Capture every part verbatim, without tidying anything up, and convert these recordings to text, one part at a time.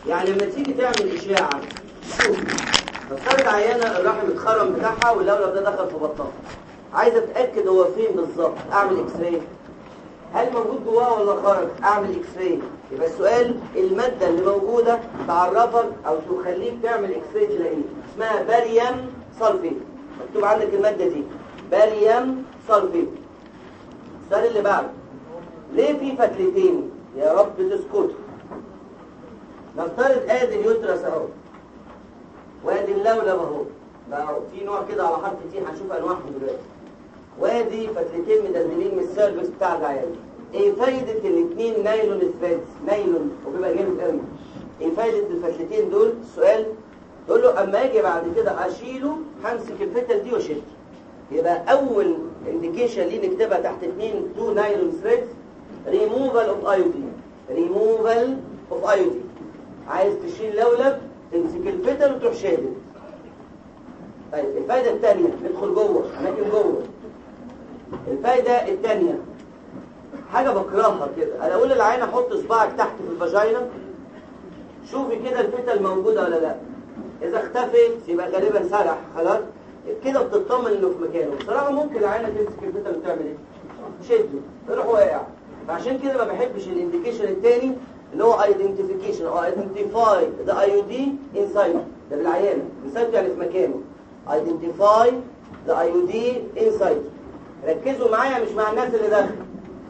يعني لما تيجي تعمل اشاعه شوف نفترض عيانه الرحم اتخرم بتاعها واللولب ده دخل في بطنها، عايزه اتاكد هو فين بالظبط، اعمل اكس راي. هل موجود جواه ولا خرج؟ اعمل اكس راي. يبقى السؤال الماده اللي موجوده تعرفك او تخليك تعمل اكس راي تلاقيه اسمها باريوم سلفيت. مكتوب عندك الماده دي باريوم سلفيت. السؤال اللي بعده ليه في فتلتين؟ يا رب تسكتوا. نفترض ادي اليوترس اهو وادي اللولب اهو، بقى في نوع كده على حرف تي هنشوف انواعهم دلوقتي، وادي فتلتين مدلدلين من السيرفكس بتاع العيان. ايه فايده الاثنين نايلون ثريدز؟ نايلون وبيبقى جامد قوي. ايه فايده الفتلتين دول؟ السؤال تقول له اما اجي بعد كده اشيله همسك الفتل دي واشيلها. يبقى اول انديكيشن ليه نكتبها تحت اثنين تو نايلون ثريدز ريموفال اوف ايودين. ريموفال اوف ايودين. عايز تشيل لولب تمسك الفتل وتروح شادد. طيب الفايده الثانيه ندخل جوه اماكن جوه. الفايده الثانيه حاجه بكرهها كده، انا اقول للعينه حط صباعك تحت في الفاجينا شوفي كده الفتل موجوده ولا لا. اذا اختفت يبقى غالبا سرح خلاص كده بتطمن انه في مكانه. بصراحه ممكن العينه تمسك الفتل وتعمل ايه؟ شده يروح واقع. فعشان كده ما بحبش الانديكيشن الثاني اللي هو ايدنتيفيكيشن او ايدنتيفاي ذا ايودي انسايد. ده بالعيانه انسايد يعني في مكانه. ايدنتيفاي ذا ايودي انسايد. ركزوا معايا مش مع الناس اللي داخل.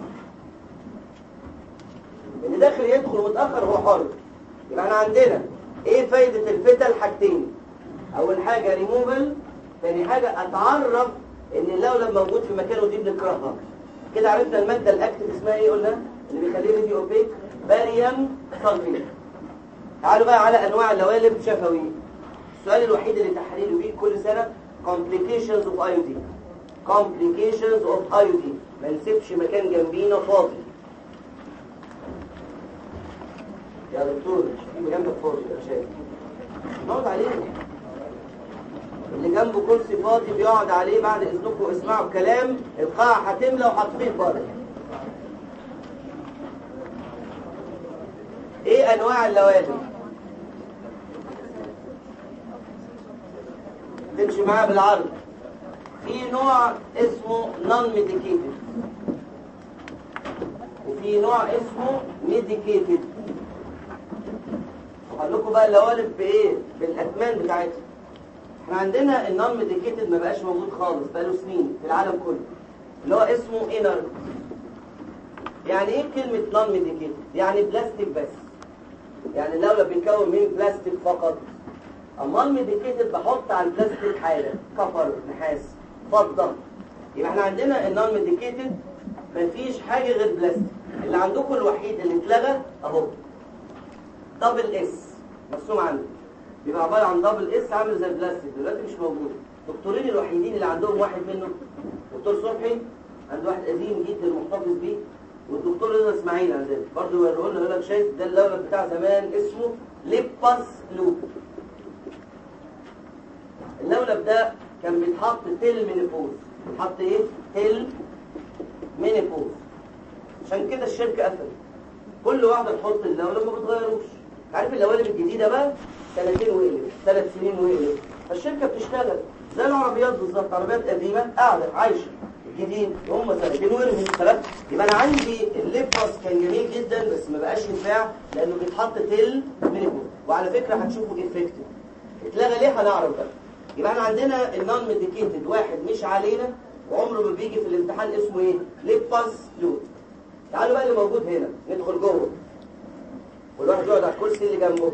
اللي داخل يدخل متاخر هو حر. يبقى احنا عندنا ايه فايده الفتل؟ حاجتين. اول حاجه ريموفال، ثاني حاجه اتعرف ان اللولب موجود في مكانه ودي بنكرهها. كده عرفنا الماده الاكتف اسمها ايه قلنا اللي بيخليه ريدي اوبيك؟ باريوم سلفيت. تعالوا بقى على انواع اللوالب شفوي. السؤال الوحيد اللي تحريره بيه كل سنه complications of iodine. complications of iodine. ما نسيبش مكان جنبينا فاضي. يا دكتور في جنبك فاضي يا شايف نقعد عليه. اللي جنبه كرسي فاضي بيقعد عليه. بعد اذنكم اسمعوا الكلام، القاعه هتملى وهتفيض بره. ايه انواع اللوالب؟ تمشي معايا بالعرض. في نوع اسمه نون ميديكيتد وفي نوع اسمه ميديكيتد. هقول لكم بقى اللوالب بايه؟ بالاثمان بتاعتها. احنا عندنا النون ميديكيتد ما بقاش موجود خالص بقاله سنين في العالم كله اللي هو اسمه انر. يعني ايه كلمه نون ميديكيتد؟ يعني بلاستيك بس. يعني اللولب بيتكون من بلاستيك فقط. اما الميديكيتد بحط على البلاستيك حاجه كفر نحاس فضه. يبقى احنا عندنا النون ميديكيتد مفيش حاجه غير بلاستيك. اللي عندكم الوحيد اللي اتلغى اهو دبل اس مرسوم عندي، بيبقى عباره عن دبل اس عامل زي البلاستيك دلوقتي مش موجود. الدكتورين الوحيدين اللي عندهم واحد منهم دكتور صبحي عنده واحد قديم جدا محتفظ بيه، والدكتور رضا اسماعيل عندنا برضه وريه لنا. يقول لك شايف ده اللولب بتاع زمان اسمه ليباس لوب. اللولب ده كان بيتحط تل مينيبوز. بيتحط ايه؟ تل مينيبوز. عشان كده الشركه قفلت. كل واحده تحط اللولب ما بتغيروش. عارف اللوالب الجديده بقى سنتين وقلب، ثلاث سنين وقلب. فالشركه بتشتغل زي العربيات بالظبط. عربيات قديمه قاعده عايشه، جديد هم سنتين وقلب خلاص. يبقى انا عندي الليباس كان جميل جدا بس ما بقاش ينفع لانه بيتحط تل مينيبوز. وعلى فكره هتشوفوا افكتيف. اتلغى ليه هنعرف بقى. يبقى احنا عندنا النون ميديكيتد واحد مش علينا وعمره ما بيجي في الامتحان اسمه ايه؟ ليباس لود. تعالوا بقى اللي موجود هنا ندخل جوه. كل واحد يقعد على الكرسي اللي جنبه.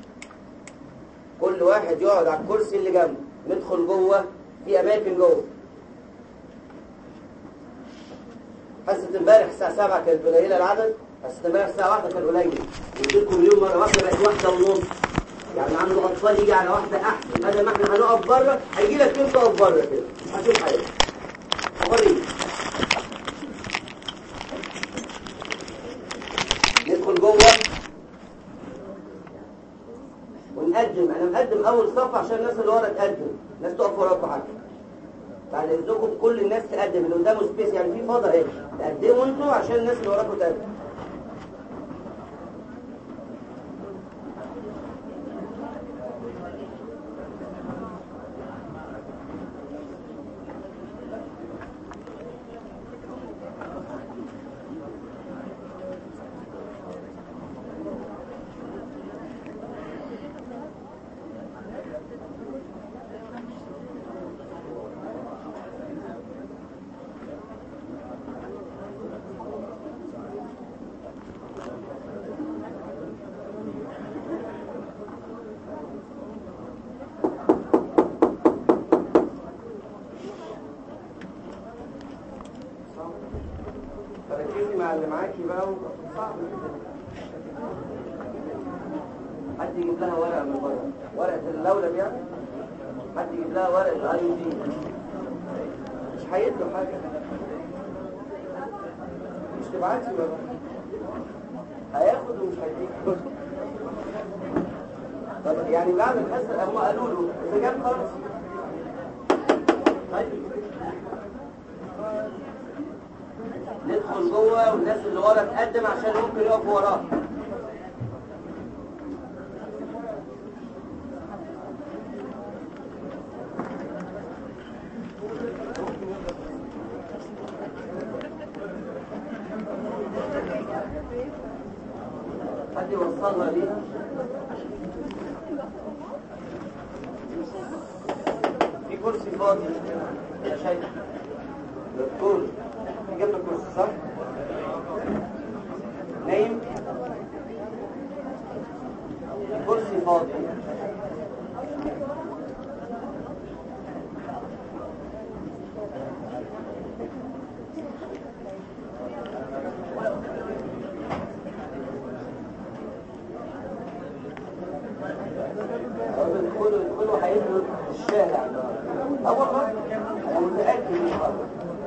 كل واحد يقعد على الكرسي اللي جنبه. ندخل جوه في اماكن جوه. حصه امبارح الساعه سبعة كانت قليله العدد، حصه امبارح الساعه واحدة كان قليل. قلت لكم اليوم مره واحده بقت واحدة ونص. يعني عنده اطفال يجي على واحده احسن بدل ما احنا هنقف بره هيجي لك كيف تقف بره كده. هشوف حاجه وريني. ندخل جوه ونقدم. انا مقدم اول صف عشان الناس اللي ورا تقدم. الناس تقف وراكم حاجه. بعد اذنكم كل الناس تقدم. اللي قدامه سبيس يعني في فضا اهي. تقدموا انتوا عشان الناس اللي وراكم تقدم. بقى صعب. حد يجيب لها ورقه من بره، ورقه اللولب يعني، حد يجيب لها ورقه الاي يو دي، مش هيدوا حاجه، مش تبعتي بقى، هياخد ومش هيديك. طب يعني بعد الحصه هم قالوا له اذا جاب خلاص. طيب ندخل جوه والناس اللي ورا تقدم عشان ممكن يقفوا وراه. حد يوصلنا ليها؟ في كرسي فاضي يا شيخ دكتور، جبنا كرسي صح؟ نايم؟ كرسي فاضي. ادخلوا ادخلوا هيدخلوا الشارع ده. اه والله انا متاكد من الخبر.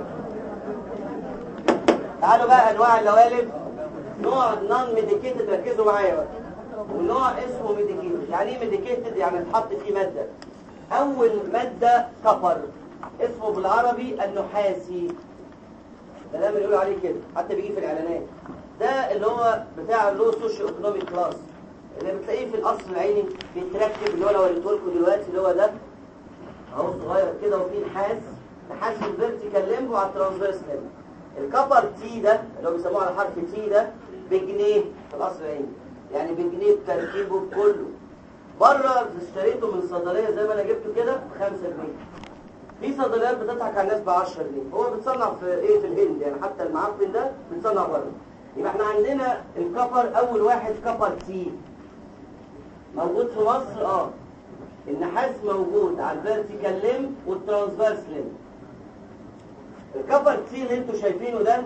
تعالوا بقى انواع اللوالب. نوع نون ميديكيتد، ركزوا معايا بقى، ونوع اسمه ميديكيتد. يعني ايه ميديكيتد؟ يعني اتحط فيه ماده. اول ماده كفر، اسمه بالعربي النحاسي، ده دايما يقولوا عليه كده، حتى بيجي في الاعلانات. ده اللي هو بتاع اللو سوشيو ايكونوميك كلاس، اللي بتلاقيه في القصر العيني بيتركب، اللي هو لو وريته لكم دلوقتي اللي هو ده اهو صغير كده وفيه نحاس، نحاس الفيرتيكال ليمب وعلى الترانسفيرس ليمب. الكفر تي ده اللي هو بيسموه على حرف تي ده بجنيه في القصر العيني، يعني بجنيه بتركيبه بكله. بره اشتريته من صيدليه زي ما انا جبته كده ب خمسة جنيه. في صيدليات بتضحك على الناس ب عشرة جنيه. هو بيتصنع في ايه؟ في الهند، يعني حتى المعفن ده بيتصنع بره. يبقى احنا عندنا الكفر اول واحد كفر تي موجود في مصر. اه النحاس موجود على الفيرتيكال ليمب والترانسفيرس ليمب. الكفر تي اللي انتوا شايفينه ده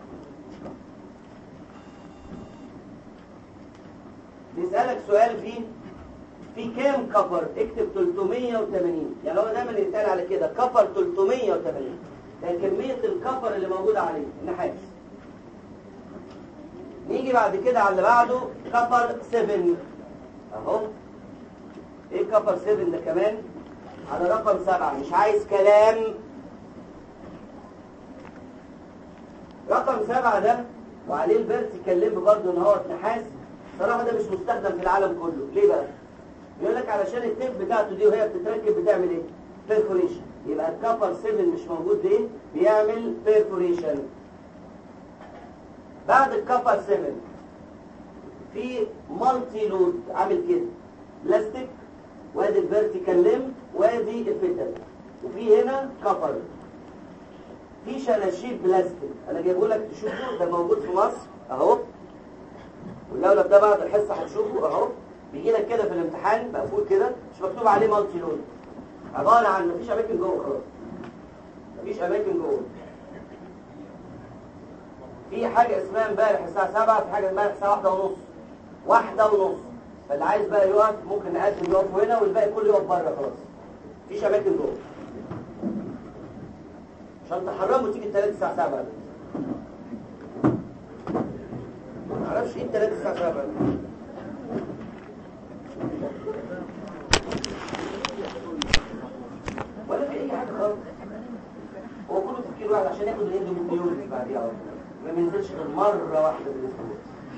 بيسألك سؤال فيه في كام كفر؟ اكتب ثلاثمية وثمانين، يعني هو دايما يتقال على كده كفر ثلاثمية وثمانين، ده كمية الكفر اللي موجودة عليه النحاس. نيجي بعد كده على اللي بعده كفر سبعة اهو. ايه كفر سبعة ده كمان؟ على رقم سبعة، مش عايز كلام. رقم سبعة ده وعليه الفيرتيكال ليمب برضه ان هو نحاس. صراحة ده مش مستخدم في العالم كله. ليه بقى؟ بيقول لك علشان التيب بتاعته دي وهي بتتركب بتعمل ايه؟ بيرفوريشن. يبقى الكفر سبعة مش موجود ليه؟ بيعمل بيرفوريشن. بعد الكفر سبعة في مالتي لود عامل كده بلاستيك، وادي الفيرتيكال ليمب وادي الفتل، وفي هنا كفر. في شلاشيب بلاستيك انا جايبه لك تشوفه، ده موجود في مصر اهو، واللولب ده بعد الحصه هتشوفه اهو. بيجي لك كده في الامتحان مقفول كده، مش مكتوب عليه مالتي لود، عباره عن مفيش اماكن جوه خلاص، مفيش اماكن جوه. في حاجه اسمها امبارح الساعه سبعة، في حاجه امبارح الساعه واحدة ونص، واحدة ونص. فاللي عايز بقى يقف ممكن نقدم يقف هنا، والباقي كله يقف بره خلاص، مفيش اماكن جوه عشان تحرموا تيجي الثلاث الساعه سبعة. معرفش ايه الثلاث الساعه سبعة ولا في اي حاجه خالص. هو كله تفكير واحد عشان ياخد الاندوميتريوزس بعديها على طول، ما بينزلش غير مره واحده في الاسبوع.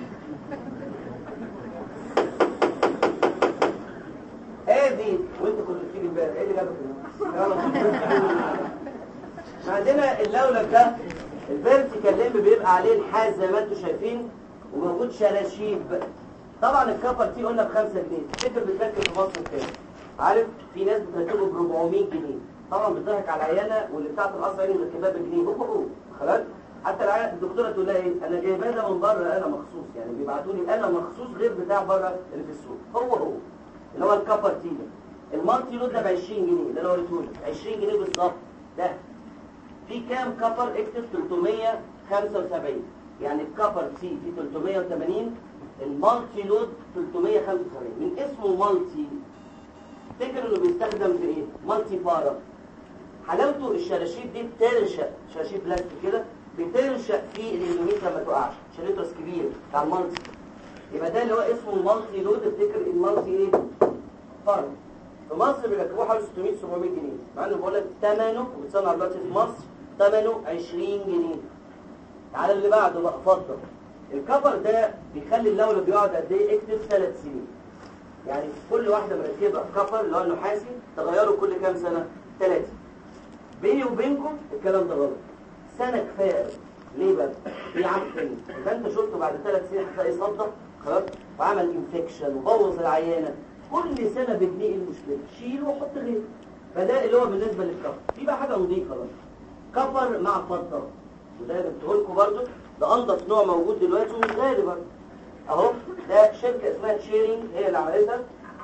ادي وانت كنت بتيجي امبارح، ايه اللي جابك هنا؟ عندنا اللولب ده الفيرتيكال ليمب بيبقى عليه الحاز زي ما انتم شايفين، وموجود شلاشيب. طبعا الكفر تي قلنا بخمسة جنيه، تفتكر بتركب في مصر كام؟ عارف في ناس بتركبه ب أربعمية جنيه، طبعا بتضحك على العيانه، واللي بتاعت القصر عيني مركباه بجنيه هو هو خلاص. حتى العيانه الدكتوره تقول لها ايه؟ انا جايباه ده من بره انا مخصوص، يعني بيبعتوا لي انا مخصوص غير بتاع بره اللي في السوق، هو هو اللي هو الكفر تي ده. المالتي لود ده ب عشرين جنيه اللي انا وريته لك، عشرين جنيه بالظبط. ده في كام كفر؟ اكتب ثلاثمية وخمسة وسبعين. يعني الكفر سي في ثلاثمية وثمانين، المالتي لود ثلاثمية وخمسة وسبعين. من اسمه مالتي تفتكر انه بيستخدم في ايه؟ مالتي بارا. حلاوته الشراشيب دي بتنشأ، شراشيب بلاستيك كده بتنشأ في الاندوميتريا ما تقعش، عشان يدرس كبير بتاع المالتي. يبقى ده اللي هو اسمه المالتي لود. افتكر المالتي ايه؟ بارا. في مصر بيركبوه حوالي ستمية سبعمية جنيه، مع انه بقول لك ثمنه وبيتصنع دلوقتي في مصر ثمنه عشرين جنيه. تعالى اللي بعده بقى، فضه. الكفر ده بيخلي اللولب بيقعد قد ايه؟ اكتب ثلاث سنين. يعني كل واحده مركبه كفر اللي هو النحاسي تغيره كل كام سنه؟ ثلاثه. بيني وبينكم الكلام ده غلط. سنه كفايه. ليه بقى؟ بيعفن. يبقى انت شفته بعد ثلاث سنين هتلاقيه صدق خلاص وعمل انفكشن وبوظ العيانه. كل سنه بجنيه المشكله، شيله وحط غيره. فده اللي هو بالنسبه للكفر. في بقى حاجه نظيفه بقى، كفر مع فضه، وده جبته لكم برضه. ده انضف نوع موجود دلوقتي ومش غالي برضه اهو. ده شركه اسمها تشيرينج هي اللي عملتها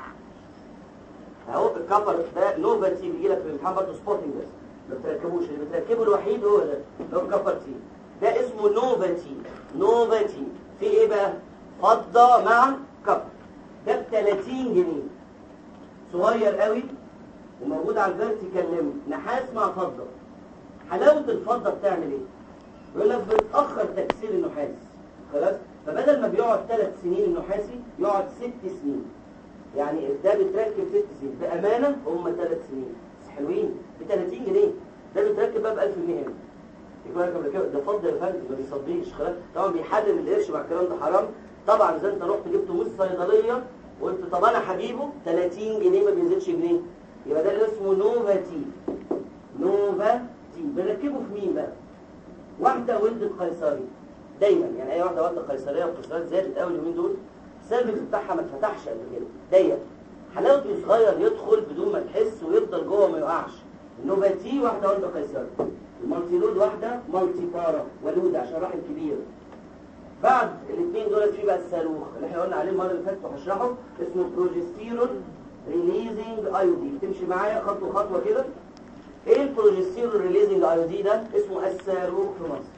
اهو. الكفر ده نوفاتي بيجي لك في الامتحان برضه سبوتنج، بس ما بتركبوش، اللي بتركبه الوحيد هو ده اللي هو الكفر تي. ده اسمه نوفاتي. نوفاتي في ايه بقى؟ فضه مع كفر. ده ب ثلاثين جنيه، صغير قوي وموجود على الفيرتيكال ليم، نحاس مع فضه. حلاوه الفضه بتعمل ايه؟ يقول لك بتاخر تكسير النحاس خلاص. فبدل ما بيقعد ثلاث سنين النحاسي يقعد ست سنين. يعني ده بيتركب ست سنين بامانه، هم ثلاث سنين بس حلوين ب ثلاثين جنيه. ده بيتركب بقى ب ألف جنيه هنا. يقول لك قبل كده ده فضه يا فندم ما بيصدقش خلاص. طبعا بيحلل القرش مع الكلام ده حرام طبعا. اذا انت رحت جبته من الصيدليه وقلت طب انا هجيبه ثلاثين جنيه ما بينزلش جنيه، يبقى ده اللي اسمه نوفاتي. نوفاتي بنركبه في مين بقى؟ واحده ولدت قيصري دايما، يعني اي واحده ولدت قيصريه، والقيصريات زادت قوي اليومين دول، السيرفكس بتاعها ما اتفتحش قبل كده ضيق، حلاوته صغير يدخل بدون ما تحس ويفضل جوه ما يقعش. النوفاتي واحده ولدت قيصري. المالتي لود واحده مالتي بارا ولوده عشان راحل كبير. بعد الاثنين دول في بقى الصاروخ اللي احنا قلنا عليه المره اللي فاتت وهشرحه، اسمه بروجستيرون ريليزنج ايودي. تمشي معايا خطوه خطوه كده. ايه البروجستيرون ريليزنج ايودي ده؟ اسمه الصاروخ في مصر.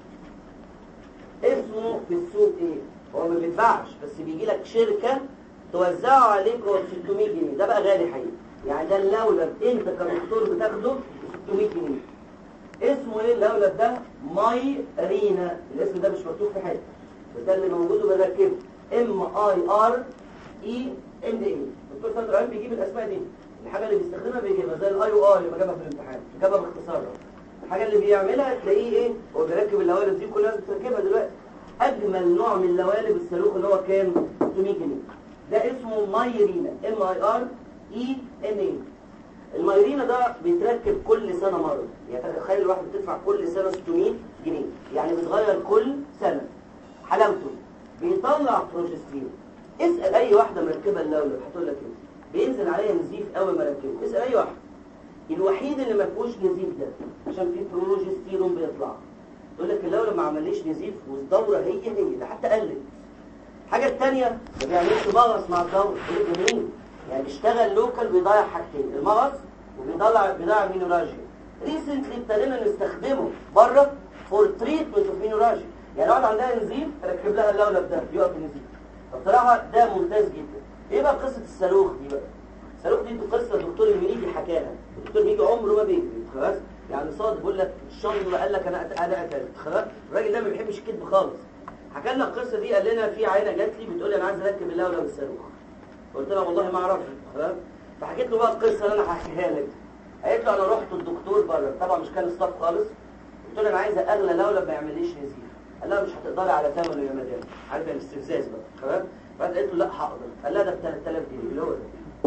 اسمه في السوق ايه؟ هو ما بيتباعش بس بيجي لك شركه توزعه عليك هو ب ستمية جنيه. ده بقى غالي حقيقي، يعني ده اللولب انت كدكتور بتاخده ب ستمية جنيه. اسمه ايه اللولب ده؟ مايرينا. الاسم ده مش مكتوب في حته، ده اللي موجود وبنركبه ام اي ار اي ان اي. الدكتور سيد العلم بيجيب الاسماء دي، الحاجه اللي بيستخدمها بيجيبها زي الاي او ار اللي جابها في الامتحان، جابها باختصارها. الحاجه اللي بيعملها تلاقيه ايه؟ هو بيركب اللوالب دي، كل الناس بتركبها دلوقتي. اجمل نوع من اللوالب الصاروخ اللي هو كام؟ ستمية جنيه. ده اسمه مايرينا ام اي ار اي ان اي. المايرينا ده بيتركب كل سنه مره، يعني تخيل الواحد بتدفع كل سنه ستمية جنيه، يعني بيتغير كل سنه. حلاوته بيطلع بروجستيرون. اسال اي واحده مركبه اللولب هتقول لك ايه؟ بينزل عليها نزيف اول ما ركبه. اسال اي واحد. الوحيد اللي ما فيهوش نزيف ده عشان فيه بروجستيرون بيطلع. تقول لك اللولب ما عمليش نزيف والدوره هي هي، ده حتى قلت. الحاجه الثانيه ما بيعملش مغص مع الدوره. ده جميل، يعني بيشتغل لوكال بيضيع حاجتين، المغص وبيضيع بيضيع مينوراجيا. ريسنتلي ابتدينا نستخدمه بره فور تريتمنت اوف مينوراجيا. يعني لو عندها نزيف ركب لها اللولب ده يقف النزيف. فبصراحه ده ممتاز جدا. ايه بقى قصه الصاروخ دي بقى؟ الصاروخ دي قصه الدكتور المنيجي حكاها. الدكتور المنيجي عمره ما بيكذب خلاص، يعني صاد بيقول لك الشر قال لك انا انا قتلت خلاص. الراجل ده ما بيحبش الكذب خالص. حكى لنا القصه دي، قال لنا في عينه جات لي بتقول لي انا عايز اركب اللولب الصاروخ. قلت لها والله ما اعرفش خلاص. فحكيت له بقى القصه اللي انا هحكيها لك. قالت له انا رحت الدكتور بره، طبعا مش كان ستاف خالص. قلت له انا عايزه اغلى لولب ما يعمليش نزيف. قال لها مش هتقدري على ثمنه يا مدام. عارف الاستفزاز بقى خلاص. فقالت له لا هقدر. قال لها ده ب ثلاثة آلاف جنيه اللي هو ده.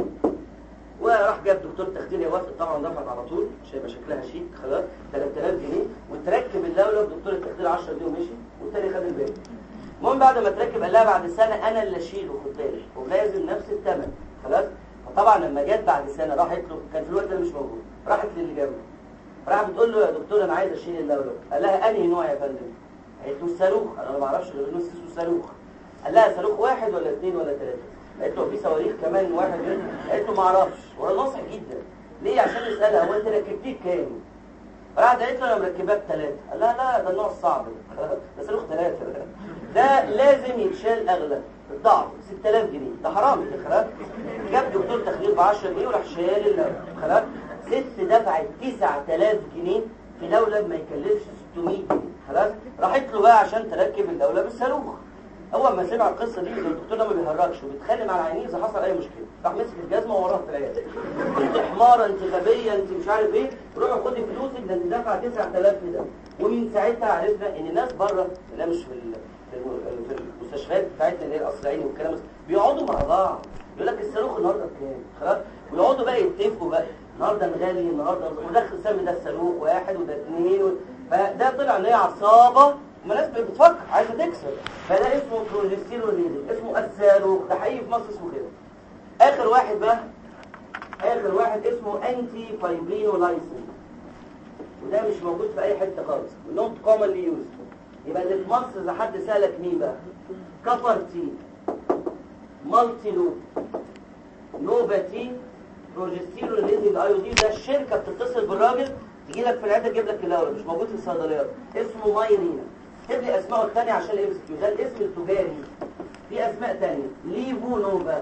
وراح جاب دكتور تخدير يوافق طبعا، دفعت على طول عشان يبقى شكلها شيك خلاص. ثلاثة آلاف جنيه وتركب اللولب. دكتور التخدير عشرة جنيه ومشي والتاني خد الباقي. المهم بعد ما تركب قال لها بعد سنه انا اللي اشيله خد بالك ولازم نفس الثمن خلاص. فطبعا لما جت بعد سنه راحت له، كان في الوقت ده مش موجود، راحت للي جابه. راحت بتقول له يا دكتور انا عايز اشيل اللولب. قال لها انهي نوع يا فندم؟ قالت له الصاروخ. انا ما اعرفش غير انه اسمه صاروخ. قال لها صاروخ واحد ولا اثنين ولا ثلاثه؟ قالت له في صواريخ كمان واحد منهم. قالت له ما اعرفش. وهو ناصح جدا ليه؟ عشان يسالها هو انت ركبتيه بكام؟ راحت قالت له انا مركباه بثلاثه. قال لها لا ده النوع الصعب ده صاروخ ثلاثه. ده لازم يتشال اغلى الضعف ستة آلاف جنيه، ده حرام كده خلاص. جاب دكتور تخدير ب عشرة جنيه وراح شال اللولب خلاص. ست دفعت تسعة آلاف جنيه في لولب ما يكلفش ستمية جنيه خلاص. راحت له بقى عشان تركب اللولب الصاروخ. اول ما سمع القصه دي الدكتور ده ما بيهرجش وبيتخانق مع العيانين اذا حصل اي مشكله، راح مسك الجزمه ووراه في العياده. انت حماره، انت غبيه، انت مش عارف ايه، روحي خدي فلوسك، ده انت دافعه تسعة آلاف في ده. ومن ساعتها عرفنا ان الناس بره لا مش في في المستشفيات بتاعتنا اللي هي القصر العيني والكلام ده بيقعدوا مع بعض يقول لك الصاروخ النهارده بكام خلاص، ويقعدوا بقى يتفقوا بقى النهارده غالي، النهارده ودخل سمي ده الصاروخ واحد وده اثنين و... فده طلع ان هي عصابه الناس بتفكر عايزه تكسب. فده اسمه بروجستيرون ليزنج، اسمه الصاروخ، ده حقيقي في مصر اسمه كده. اخر واحد بقى اخر واحد اسمه انتي فايبرينولايسين، وده مش موجود في اي حته خالص، نوت كومنلي يوز. يبقى اللي في مصر اذا حد سالك مين بقى؟ كفرتي، مالتي لوب، نوباتي، بروجستيرون ليزنج ايودين. ده الشركه بتتصل بالراجل تجي لك في العياده تجيب لك اللولب، مش موجود في الصيدليات، اسمه مايرينا. اكتب لي اسمائه الثانيه عشان الام اس كيو، ده الاسم التجاري. في اسماء ثانيه، ليفو نوفا،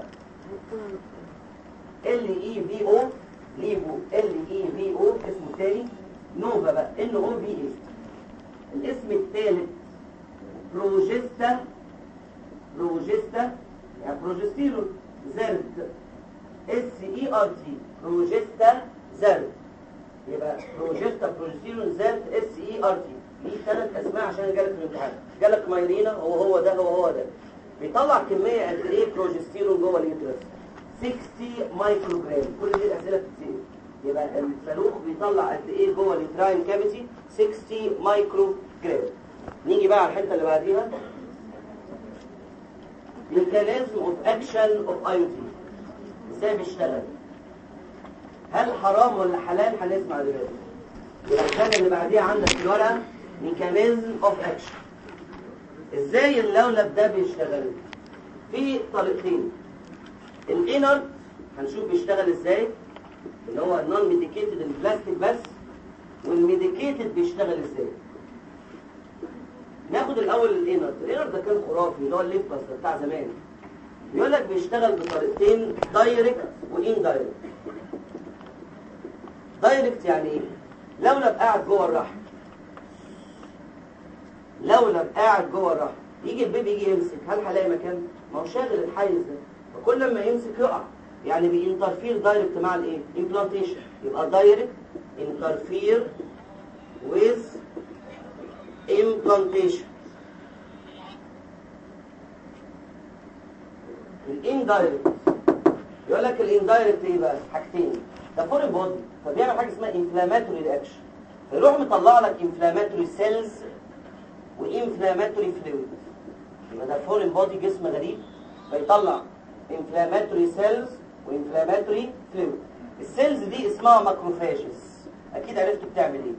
ال اي في او، ليفو ال اي في او اسمه الثاني، نوفا بقى ان او في اي. الاسم الثالث بروجستا، بروجستا يعني بروجستيرون زرد، اس اي ار تي، بروجستا زرد. يبقى بروجستا بروجستيرون زرد اس اي ار تي. دي ثلاث اسماء عشان جالك في الامتحان. جالك مايرينا هو هو ده هو هو ده. بيطلع كميه قد ايه بروجستيرون جوه اليوترس؟ ستين مايكرو جرام. كل دي الاسئله بتتسال. يبقى الصاروخ بيطلع قد ايه جوه اليوتراين كافيتي؟ ستين مايكرو جرام. نيجي بقى على الحته اللي بعديها، ميكانيزم اوف اكشن اوف ايودين. ازاي بيشتغل؟ هل حرام ولا حلال؟ هنسمع دلوقتي. يبقى الحاجه اللي بعديها عندك في الورقه ميكانيزم اوف اكشن. ازاي اللولب ده بيشتغل؟ في طريقتين. الانر هنشوف بيشتغل ازاي، اللي هو النون ميديكيتد البلاستيك بس، والميديكيتد بيشتغل ازاي. ناخد الاول الانر. الانر ده كان خرافي، اللي هو الليف بس بتاع زمان. بيقول لك بيشتغل بطريقتين، دايركت وان دايركت. دايركت يعني ايه؟ لولب قاعد جوه الرحم، لولب قاعد جوه الرحم، يجي البيبي يجي يمسك، هل هلاقي مكان؟ ما هو شاغل الحيز ده، فكل ما يمسك يقع. يعني بينترفير دايركت مع الايه؟ امبلانتيشن. يبقى دايركت انترفير ويز امبلانتيشن. الاندايركت يقول لك الاندايركت ايه بقى؟ حاجتين، ده فورين بودي فبيعمل حاجه اسمها انفلاماتوري رياكشن، فيروح مطلع لك انفلاماتوري سيلز وانفلاماتوري فلويد. يبقى ده فورين بودي جسم غريب فيطلع انفلاماتوري سيلز وانفلاماتوري فلويد. السيلز دي اسمها ماكروفاجز، اكيد عرفتوا بتعمل ايه؟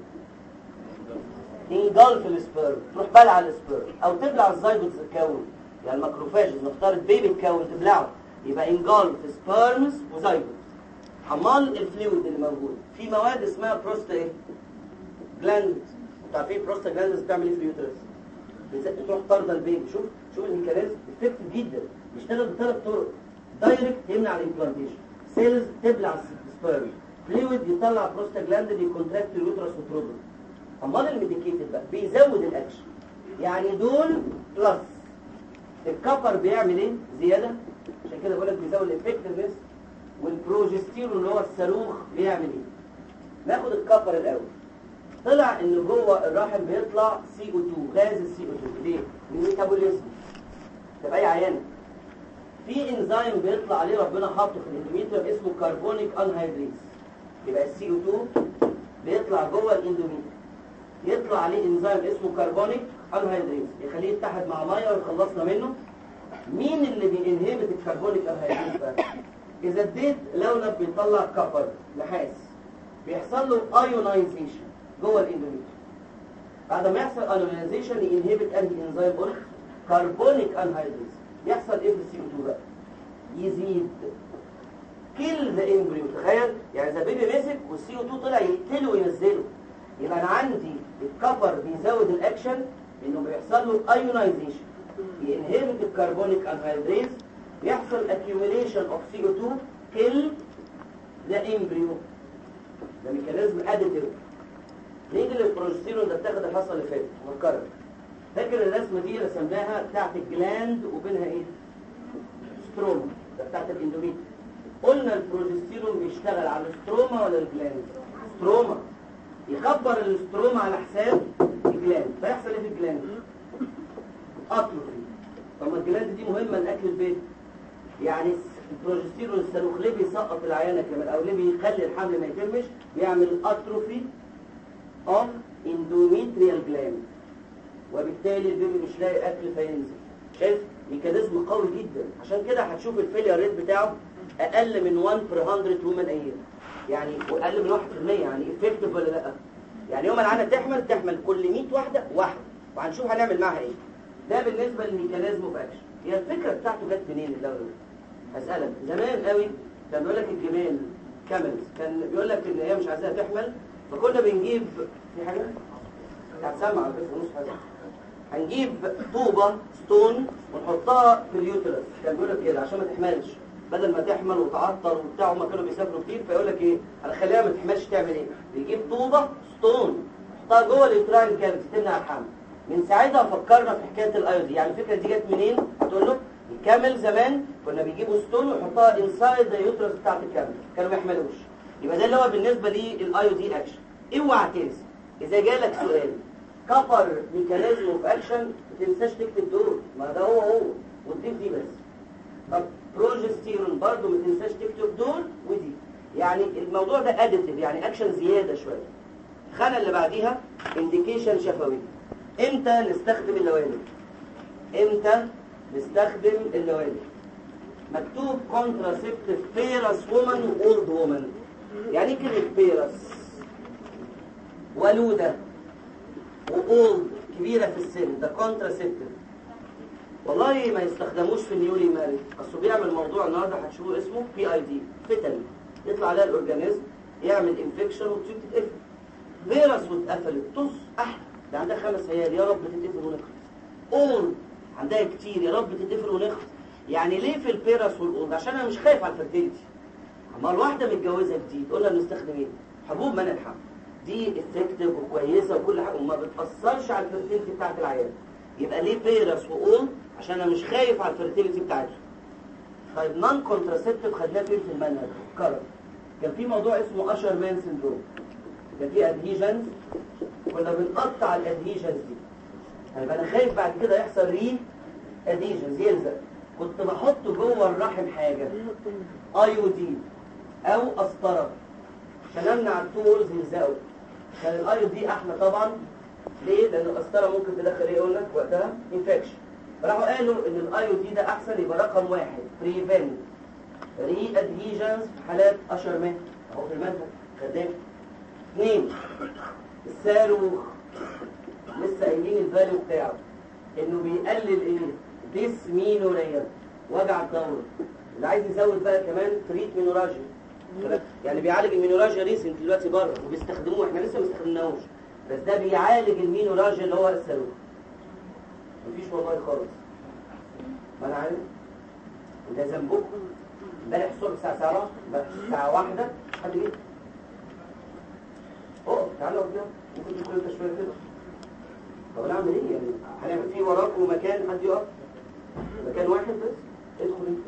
انجلف السبيرم، تروح بلع السبيرم او تبلع الزيجوت تتكون. يعني الماكروفاجز نفترض بيبي تكون تبلعه، يبقى انجلف سبيرمز وزيجوت. امال الفلويد اللي موجود في مواد اسمها بروستا ايه؟ جلاند. انتوا عارفين بروستا جلاند بتعمل ايه في اليوترس؟ بتروح طارده البيبي. شوف شوف الميكانيزم افكتيف جدا، بيشتغل بثلاث طرق. دايركت يمنع الامبلانتيشن، سيلز تبلع السبيرم، فلويد يطلع بروستا جلاند بيكونتراكت اليوترس وتروبل. امال الميديكيتد بقى بيزود الاكشن. يعني دول بلس. الكبر بيعمل ايه؟ زياده، عشان كده بقول لك بيزود الافكتفنس. والبروجستيرون اللي هو الصاروخ بيعمل ايه؟ ناخد الكبر الاول. طلع ان جوه الرحم بيطلع سي او اتنين، غاز السي او اتنين. ليه؟ من الميتابوليزم. تبقى اي عيانه في انزيم بيطلع عليه ربنا حاطه في الاندوميتريوم اسمه كربونيك انهيدريز. يبقى السي او اتنين بيطلع جوه الاندوميتريوم، يطلع عليه انزيم اسمه كربونيك انهيدريز يخليه يتحد مع ميه ويخلصنا منه. مين اللي بينهبت الكربونيك انهيدريز بقى؟ اذا اديت لولب بيطلع كبر نحاس، بيحصل له ايونايزيشن جوه الاندوميتريوم. بعد ما يحصل ايونايزيشن ينهبت انهي انزيم قلت؟ كربونيك انهيدريز. يحصل ايه في السي او اتنين بقى؟ يزيد كيل ذا امبريو. تخيل يعني اذا بيبي مسك والسي او اتنين طلع يقتله وينزله، يبقى انا عندي الكبر بيزود الاكشن انه بيحصل له ايونايزيشن. ينهبت الكربونيك انهيدريز، يحصل accumulation of سي او تو kill the embryo. ده ميكانيزم additive. نيجي للبروجستيرون ده بتاخد الحصه اللي فاتت نكرر. فاكر الرسمه دي رسمناها بتاعت الجلاند وبينها ايه؟ ستروما، ده بتاعت الاندوميتريوم. قلنا البروجستيرون بيشتغل على الستروما ولا الجلاند؟ ستروما. يخبر الستروما على حساب الجلاند، فيحصل ايه في الجلاند؟ اتروفي. طب ما الجلاند دي مهمه لاكل البيت. يعني البروجستيرون الصاروخ ليه بيسقط العيانه كمان او ليه بيخلي الحمل ما يتمش؟ بيعمل اتروفي اوف اندوميتريال جلاند، وبالتالي البيبي مش لاقي اكل فينزل. شايف؟ ميكانيزم قوي جدا. عشان كده هتشوف الفيلير ريت بتاعه اقل من واحد بير مية وومن ايام، يعني واقل من واحد في المية. يعني افكتيف ولا لا؟ يعني يوم العيانه تحمل تحمل كل مية واحده واحده، وهنشوف هنعمل معاها ايه. ده بالنسبه للميكانيزم اوف اكشن. هي الفكره بتاعته جت منين الاول؟ هسالك. زمان قوي كان بيقول لك الجمال كاملز كان بيقول لك ان هي مش عايزاها تحمل، فكنا بنجيب في حاجه هتسمع على فكره نص حاجه، هنجيب طوبه ستون ونحطها في اليوترس. كان بيقول لك كده عشان ما تحملش، بدل ما تحمل وتعطل وبتاع. وما كانوا بيسافروا كتير فيقول لك ايه؟ هنخليها ما تحملش. تعمل ايه؟ بيجيب طوبه ستون تحطها جوه اليوتراين كافيتي تمنع الحمل. من ساعتها فكرنا في حكايه الايودي. يعني الفكره دي جت منين؟ هتقول له الكامل زمان كنا بيجيبوا ستون ويحطها انسايد ذا يوترس بتاعت الكامل، كانوا ما يحملوش. يبقى ده اللي هو بالنسبه للايودي اكشن. اوعى تنسى اذا جالك سؤال كفر ميكانيزم اوف اكشن ما تنساش تكتب دول، ما ده هو هو وتضيف دي بس. طب بروجستيرون برضه ما تنساش تكتب دول ودي. يعني الموضوع ده اديتيف، يعني اكشن زياده شويه. الخانه اللي بعديها انديكيشن شفوي. امتى نستخدم اللوالد؟ امتى نستخدم اللوالد؟ مكتوب كونتراسيبتيف بيرس وومن واولد وومن. يعني ايه كلمه بيرس؟ ولوده واولد كبيره في السن، ده كونتراسيبتيف. والله ما يستخدموش في النيولي ماري، اصله بيعمل موضوع النهارده هتشوفوه اسمه بي اي دي، فتن يطلع عليها الاورجانيزم يعمل انفكشن وتيجي تتقفل. فيروس واتقفلت طز احلى، ده عندها خمس عيال يا رب تتقفل ونخلص. اولد عندها كتير يا رب تتقفل ونخلص. يعني ليه في البيرس والاولد؟ عشان انا مش خايف على الفرتيلتي. اما الواحده متجوزه جديد قلنا بنستخدم ايه؟ حبوب منع الحمل. دي افكتيف وكويسه وكل حاجه وما بتاثرش على الفرتيلتي بتاعت العيال. يبقى ليه بيرس واولد؟ عشان انا مش خايف على الفرتيلتي بتاعته. طيب نون كونتراسيبتيف خدناه فين في المنهج؟ كرر. كان في موضوع اسمه اشر مان سندروم. كان في ادهيجنز كنا بنقطع الادهيجنز دي. يعني انا خايف بعد كده يحصل ري ادهيجنز يلزق. كنت بحط جوه الرحم حاجه ايودين او قسطره عشان امنع التورز يلزقوا. كان الايود دي احلى طبعا. ليه؟ لان القسطره ممكن تدخل ايه؟ يقول لك وقتها انفكشن. فراحوا قالوا ان الايود دي ده احسن، يبقى رقم واحد بريفنت ري ادهيجنز في حالات اشر مان اهو في المنهج خدام. اثنين الصاروخ لسه قايلين الفاليو بتاعه انه بيقلل ايه؟ ديسمينوريا وجع الدوره. اللي عايز يزود بقى كمان تريت مينوراجيا، يعني بيعالج المينوراجيا ريسنت دلوقتي بره وبيستخدموه، احنا لسه ما استخدمناهوش، بس ده بيعالج المينوراجيا اللي هو الصاروخ. مفيش والله خالص. ما انا عارف وده ذنبكم. امبارح الصبح الساعه سبعة الساعه واحدة حد جه اقف تعالوا اقف كده، ممكن تدخل انت شويه كده. طب نعمل ايه يعني؟ هنعمل فيه وراكم مكان حد يقف؟ مكان واحد بس؟ ادخل انت.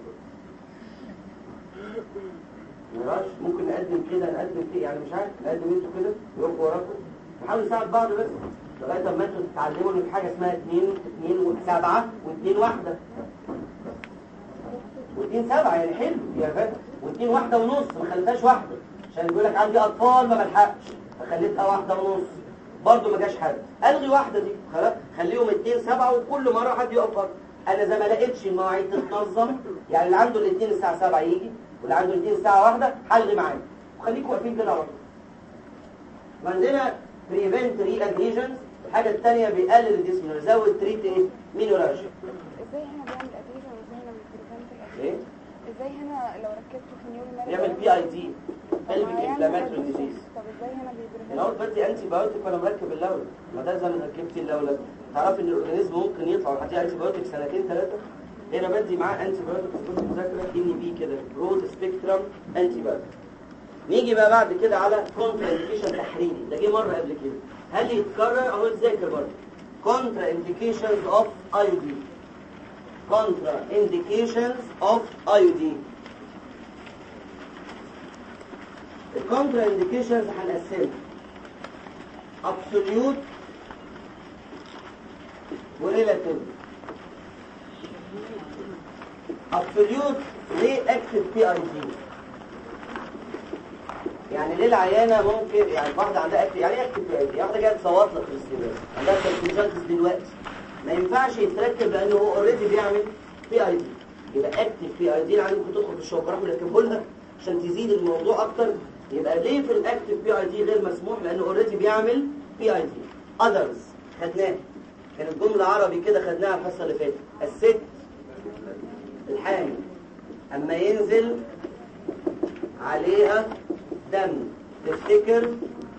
مراش ممكن نقدم كده نقدم كده، يعني مش عارف نقدم انتوا كده يقفوا وراكم، نحاول نساعد بعض بس لغايه ما انتوا تتعلموا ان في حاجه اسمها اثنين اثنين وسبعه واثنين واحده. واثنين سبعه يعني حلو يا فندم، واثنين واحده ونص ما خليتهاش واحده عشان بيقول لك عندي اطفال ما بلحقش فخليتها واحده ونص برضه ما جاش حد. الغي واحده دي خلاص، خليهم اثنين سبعه وكل مره حد يقف فرق. انا زي ما لقيتش المواعيد تتنظم، يعني اللي عنده الاثنين الساعه سبعة يجي واللي عنده الاثنين الساعه واحدة هلغي معاه وخليكم واقفين كده على طول. عندنا بريفنت ري ادهيجنز. الحاجه الثانيه بيقلل الجسم، يزود تريت ايه؟ مينوراجيا. ازاي هنا بيعمل ادهيجن وازاي هنا بريفنت ايه؟ ازاي هنا لو ركبته في نيورو ماري بيعمل بي اي دي pelvic inflammatory disease. طب ازاي هنا بيضرب؟ الاول بدي انتي بايوتيك وانا مركب اللولب، ما ده زي ما ركبت اللولب تعرف ان الاورجانيزم ممكن يطلع وهدي انتي بايوتيك سنتين ثلاثه. هنا بدي معاه انتي بايوتيك في كل مذاكره ان بي كده برود سبيكترم انتي بايوتيك. نيجي بقى بعد كده على كونترا انديكيشن تحريري، ده جه مره قبل كده، هل يتكرر اهو يتذاكر برضه. كونترا انديكيشنز اوف ايودين، كونترا انديكيشنز اوف ايودين. الكونترا انديكيشنز هنقسمها ابسوليوت وريلاتيف. ابسوليوت ليه اكتف بي اي دي؟ يعني ليه العيانه ممكن يعني واحده عندها اكتف، يعني ايه اكتف بي اي دي؟ واحده جايه تصوت لك في الاستقبال عندها كونجكتيفايتس دلوقتي، ما ينفعش يتركب لانه هو اوريدي بيعمل بي اي دي، يبقى اكتف بي اي دي عندك تدخل في الشوكه راحوا يركبوا لها عشان تزيد الموضوع اكتر. يبقى ليه في الاكتف بي اي دي غير مسموح؟ لانه اوريدي بيعمل بي اي دي. اذرز خدناها، كانت جمله عربي كده خدناها الحصه اللي فاتت. الست الحامل اما ينزل عليها دم تفتكر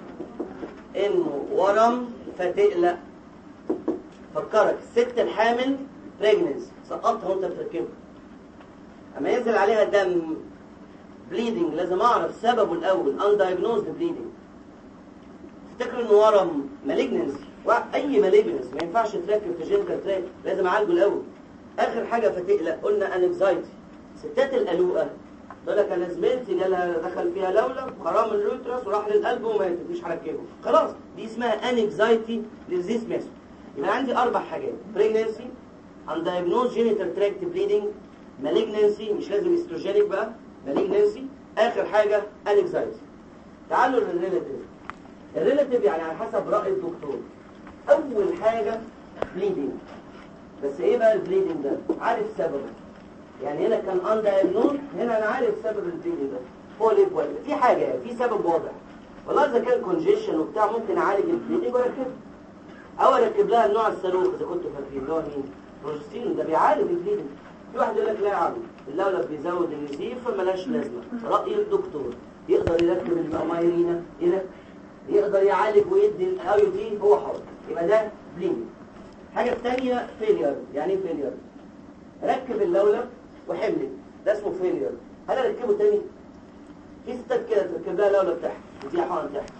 انه ورم فتقلق. فكرك الست الحامل بريجننس سقطها وانت بتركبها، اما ينزل عليها دم بليدنج لازم اعرف سببه الاول. undiagnosed bleeding تفتكر انه ورم مالجنسي، واي مالجنس ما ينفعش تركب في جينيتال تراك، لازم اعالجه الاول. اخر حاجه فتقلق قلنا انكزايتي. ستات القلوقه تقول لك انا زميلتي جالها دخل فيها لولب خرام اليوترس وراح للقلب وماتت مش هركبه، خلاص دي اسمها انكزايتي ديزيز ميثود. يبقى عندي اربع حاجات: بريجننسي، undiagnosed genital tract bleeding، malignancy مش لازم استروجينيك بقى، malignancy، اخر حاجه انكزايتي. تعالوا للريلاتيف. الريلاتيف يعني على حسب راي الدكتور. اول حاجه بليدنج، بس ايه بقى البليدنج ده؟ عارف سببه. يعني هنا كان undiagnosed، هنا انا عارف سبب البليدنج ده بوليب ولا في حاجه يعني في سبب واضح. والله اذا كان كونجيشن وبتاع ممكن اعالج البليدنج واركبه، او اركب لها النوع الصاروخ اذا كنتوا فاكرين اللي هو مين؟ بروجستين، ده بيعالج البليدنج. في واحد يقول لك لا يا عم اللولب بيزود النزيف فمالهاش لازمه. راي الدكتور يقدر يركب المايرينا، يركب، يقدر يعالج ويدي الايودين، هو حر. يبقى ده بليدنج. الحاجه الثانيه فيلير. يعني ايه فيلير؟ ركب اللولب وحملت، ده اسمه فيلير. هل اركبه تاني؟ في ستات كده تركب لها لولب تحت ودي حقن تحت،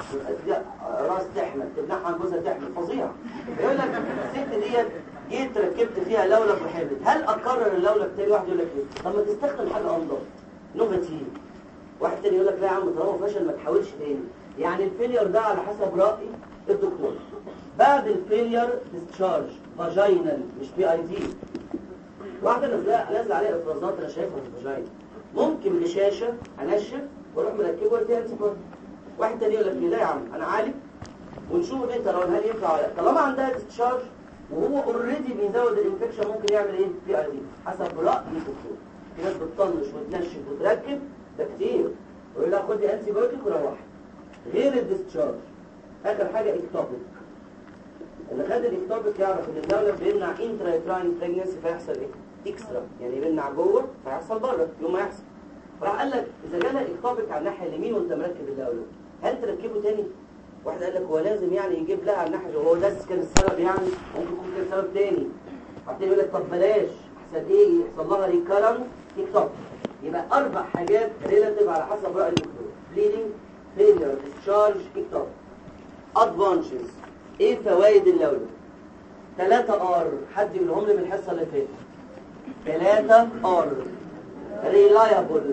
راس تحمل، تبنحها عن جوزها تحمل، فظيع. يقول لك الست ديت جيت ركبت فيها لولب وحملت، هل اكرر اللولب تاني؟ واحد يقول لك ايه؟ طب ما تستخدم حاجه انضف، نوفاتين. واحد تاني يقول لك لا يا عم طالما فشل ما تحاولش تاني. يعني الفيلير ده على حسب راي الدكتور. بعد الفيلير ديسشارج فاجينال مش بي اي دي. واحده نازله عليها افرازات انا شايفها في الفاجينا، ممكن بشاشه انشف واروح مركبه واديها انتي بايوتيك. واحد تاني يقول لك لا يا عم انا عالج ونشوف البيتا هل ينفع ولا لا. طالما عندها ديسشارج وهو اوريدي بيزود الانفكشن ممكن يعمل ايه؟ بي اي دي حسب راي الدكتور. في ناس بتطنش وتنشف وتركب، ده كتير، ويقول لها خدي انتي بايوتيك وروحي. غير الديسشارج اخر حاجه اكتوبيك. اللي خد الاكتوبيك يعرف ان اللولب بيمنع انترايتراين بريجنسي فيحصل ايه؟ اكسترا، يعني بيمنع جوه فيحصل بره يوم ما يحصل. راح قال لك اذا جالها اكتوبيك على الناحيه اليمين وانت مركب اللولب هل تركبه تاني؟ واحد قال لك هو لازم يعني يجيب لها على الناحيه، وهو ده كان السبب، يعني ممكن يكون كان سبب تاني. واحد يقول لك طب بلاش احسن ايه يحصل لها ريكارنت اكتوبيك. يبقى اربع حاجات ريلاتيف على حسب راي الدكتور: بليدنج، فيلير، ديسشارج، اكتوبيك. ادفانتجز، ايه فوائد اللولب؟ ثلاثة ار، حد يقولهم لي من الحصه اللي فاتت. ثلاثة ار: ريلايبل،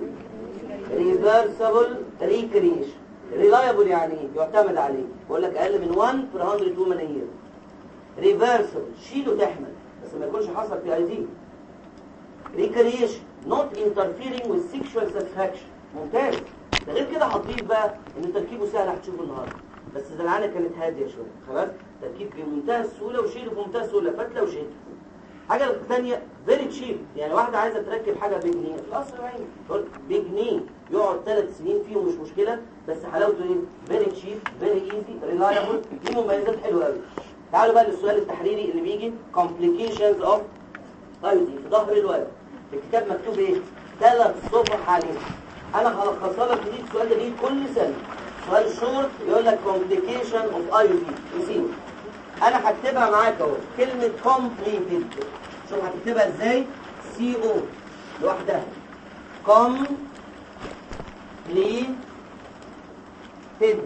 ريفرسبل، ريكريشن. ريلايبل يعني يعتمد عليه، بقول لك اقل من واحد per one hundred women a year. ريفرسبل شيله تحمل بس ما يكونش حصل في اي دي. ريكريشن not interfering with sexual satisfaction. ممتاز. ده غير كده هتضيف بقى ان تركيبه سهل هتشوفه النهارده، بس اذا العانه كانت هاديه شويه خلاص تركيب بمنتهى السهوله وشيله بمنتهى السهوله، فتله وشيله. حاجه الثانيه فيري تشيب، يعني واحده عايزه تركب حاجه بجنيه القصر عيني تقول بجنيه يقعد ثلاث سنين فيه مش مشكله، بس حلاوته ايه؟ فيري تشيب، فيري ايزي، ريلايبل، دي مميزات حلوه قوي. تعالوا بقى للسؤال التحريري اللي بيجي complications of اي دي. في ظهر الورق في الكتاب مكتوب ايه؟ ثلاث صفح عليه. انا هلخصها لك دي. السؤال ده بيجي كل سنه، سؤال شورت يقول لك كومبليكيشن اوف اي دي نسيبه. انا هكتبها معاك اهو، كلمه كومبليتد شوف هتكتبها ازاي. سي او لوحدها، كوم لي تد،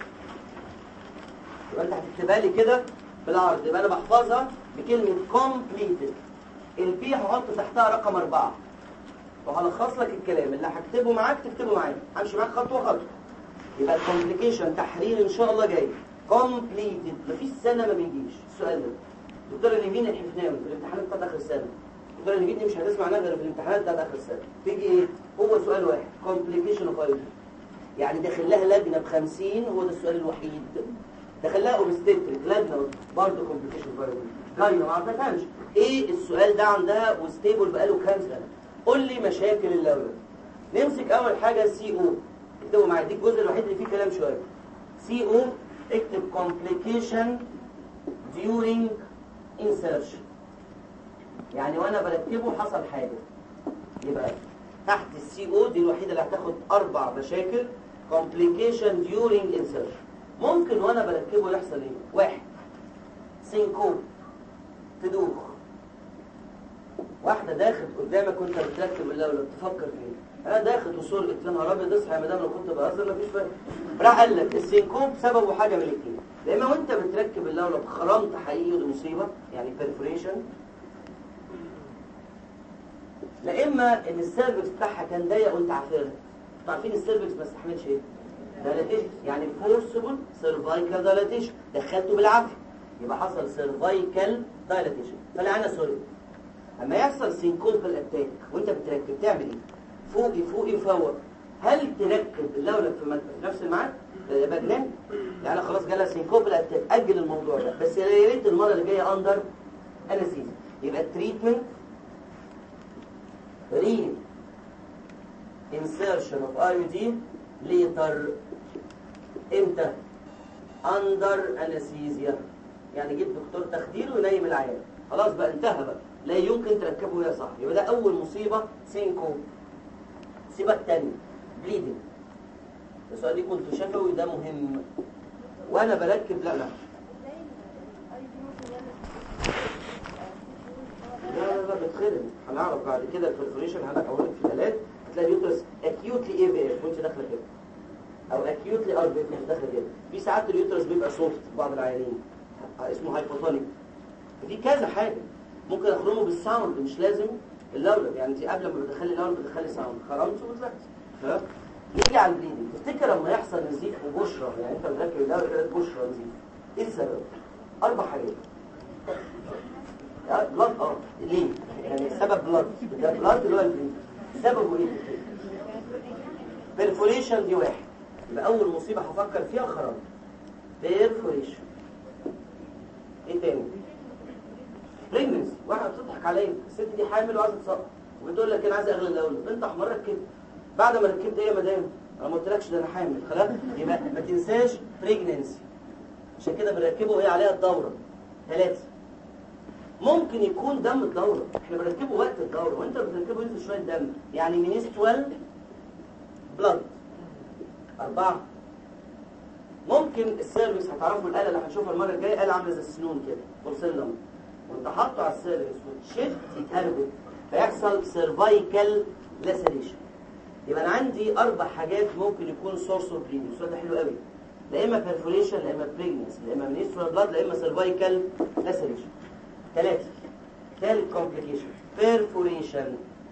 يبقى انت هتكتبها لي كده بالعرض، يبقى انا بحفظها بكلمه كومبليتد. البي هحط تحتها رقم أربعة وهلخص لك الكلام اللي هكتبه معاك تكتبه معايا، همشي معاك خطوه خطوه. يبقى الكومبليكيشن تحرير ان شاء الله جاي كومبليتد، مفيش سنه ما بيجيش السؤال ده. دكتور نيفين الحفناوي في الامتحانات بتاعت اخر السنه، دكتور نيفين دي مش هتسمع عنها غير في الامتحانات بتاعت اخر السنه. تيجي ايه؟ هو سؤال واحد كومبليكيشن اوف اي دي، يعني داخل لها لجنه ب خمسين، هو ده السؤال الوحيد. داخل لها اوبستريك لجنه برضه كومبليكيشن اوف اي دي، جايه ما عرفتهاش ايه السؤال ده عندها وستيبل بقاله كام سنه. قول لي مشاكل اللولب. نمسك اول حاجه سي او، اكتبوا معايا، دي الجزء الوحيد اللي فيه كلام شويه. سي او اكتب complication during insertion، يعني وانا بركبه حصل حاجه. يبقى تحت السي او دي الوحيده اللي هتاخد اربع مشاكل. complication during insertion ممكن وانا بركبه يحصل ايه؟ واحد، سينكوب، تدوخ. واحده داخل قدامك وانت بتركب اللولب تفكر فيه، انا داخل وصول قلت لها ابيض اصحى يا مدام لو كنت بهزر مفيش فرق. راح قال لك السينكوب سببه حاجه من الاثنين، يا اما وانت بتركب اللولب خرمت حقيقي ودي مصيبه يعني بيرفوريشن، لا اما ان السيرفكس بتاعها كان ضيق وانت عارفينها. انتوا عارفين السيرفكس ما استحملش ايه؟ دايلاتيشن، يعني فورسبل سيرفايكال دايلاتيشن، دخلته بالعافيه يبقى حصل سيرفايكال دايلاتيشن. فلا انا سوري اما يحصل سينكوبال اتاك وانت بتركب تعمل ايه؟ فوقي فوقي فوق. هل تركب اللولب في نفس الميعاد؟ يبقى جنان. يعني خلاص جالها سينكوبال اتاك، اجل الموضوع ده، بس يا ريت المره اللي جايه اندر انستيزيا. يبقى التريتمنت ري انسيرشن اوف اي دي ليتر. امتى؟ اندر انستيزيا، يعني جيب دكتور تخدير وينيم العيان، خلاص بقى انتهى بقى، لا يمكن تركبه يا صاحبي. يبقى ده اول مصيبه سينكوب. المصيبه الثانيه بليدنج. السؤال دي كنت شفوي، ده مهم وانا بركب. لا لا لا لا بتخرب. هنعرف بعد كده البرفوريشن، هنقولك في الالات هتلاقي اليوترس اكيوتلي ايه بي اف وانت داخله كده، او اكيوتلي ار بي اف وانت داخله كده. في ساعات اليوترس بيبقى سوفت في بعض العيانين اسمه هايبوتونيك. في كذا حاجه ممكن اخرمه بالساوند، مش لازم اللولب. يعني انت قبل ما بتدخلي اللولب بتدخلي ساوند، خرمته وطلعت. ها نيجي على البليدنج. تفتكر لما يحصل نزيف وبشره، يعني انت بتركب اللولب كده بشره نزيف، ايه السبب؟ اربع حاجات. بلاد. اه ليه؟ يعني السبب بلاد، ده بلاد اللي هو البليدنج. سببه ايه؟ بيرفوريشن. دي واحد، يبقى اول مصيبه هفكر فيها خرم بيرفوريشن. ايه تاني؟ بريجننسي. واحده بتضحك عليا، الست دي حامل وعايزه تسقط وبتقول لك انا عايزه اغلى اللولب. انت حمار ركبت، بعد ما ركبت ايه يا مدام؟ انا ما قلتلكش ده انا حامل. خلاص يبقى ما تنساش بريجننسي، عشان كده بنركبه ايه عليها الدوره. ثلاثه، ممكن يكون دم الدوره، احنا بنركبه وقت الدوره وانت بتركبه ينزل شويه دم، يعني منسترال بلاد. اربعه، ممكن السيرفيس. هتعرفوا الاله اللي هنشوفها المره الجايه، اله عامله زي السنون كده، بورسلم، وانت حاطه على السيرفيس وتشفت يتهربد فيحصل سيرفايكال لاسيريشن. يبقى انا عندي اربع حاجات ممكن يكون سورس اوف بليدنج. السؤال ده حلو قوي. لا اما بيرفوريشن، لا اما بريجننسي، لا اما منسترال بلاد، لا اما سيرفايكال لاسيريشن. ثلاثه، ثالث كومبليكيشن بيرفوريشن،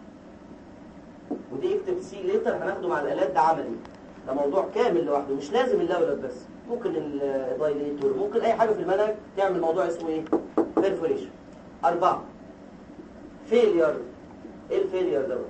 ودي اكتب سي ليتر، هناخده مع الالات، ده عملي، ده موضوع كامل لوحده، مش لازم اللولب بس، ممكن الدايليتور، ممكن اي حاجه في المنهج تعمل موضوع اسمه ايه؟ بيرفوريشن. اربعه، فيلير. ايه الفيلير ده؟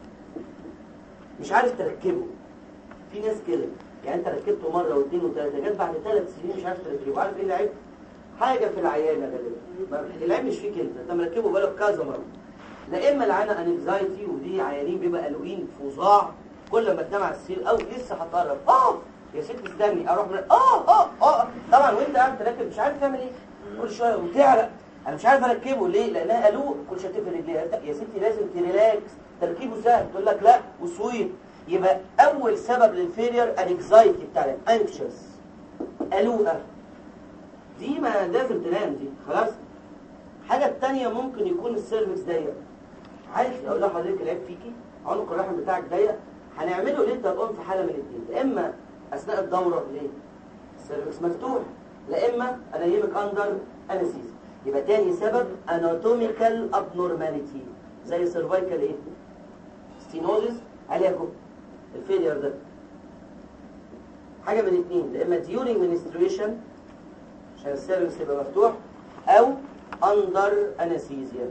مش عارف تركبه. في ناس كده، يعني انت ركبته مره واثنين وثلاثه، جت بعد ثلاث سنين مش عارف تركبه. عارف ايه العيب؟ حاجه في العيانه غالبا، العيب مش فيك انت، انت مركبه بالك كذا مره. لا اما العيانه انكزايتي، ودي عيانين بيبقى قلقين فظاع، كل ما تنام على السرير او لسه هتقرب اه يا ست استني اروح من اه اه اه طبعا وانت قاعد تركب مش عارف تعمل ايه، كل شويه وتعرق. انا مش عارف اركبه ليه؟ لانها قالوا كل شويه تقفل رجليها. يا ستي لازم تريلاكس، تركيبه سهل. تقول لك لا وسويت يبقى اول سبب للفيلير الانكزايتي بتاع انكشس قلوقه دي ما لازم تنام دي خلاص. الحاجه الثانيه ممكن يكون السيرفكس ضيق. عايز اقول لحضرتك العيب فيكي عنق الرحم بتاعك ضيق، هنعمله ليتر اون في حاله من الاثنين، اما اثناء الدوره ليه السيرفكس مفتوح، لا اما انيمك اندر انستيزيا. يبقى تاني سبب اناتوميكال ابنورماليتي زي سيرفايكال ايه ستينوزيس عليكم الفيلير ده. حاجه من الاثنين، يا اما ديورينج منستريشن عشان السيرفكس يبقى مفتوح، او اندر انستيزيا.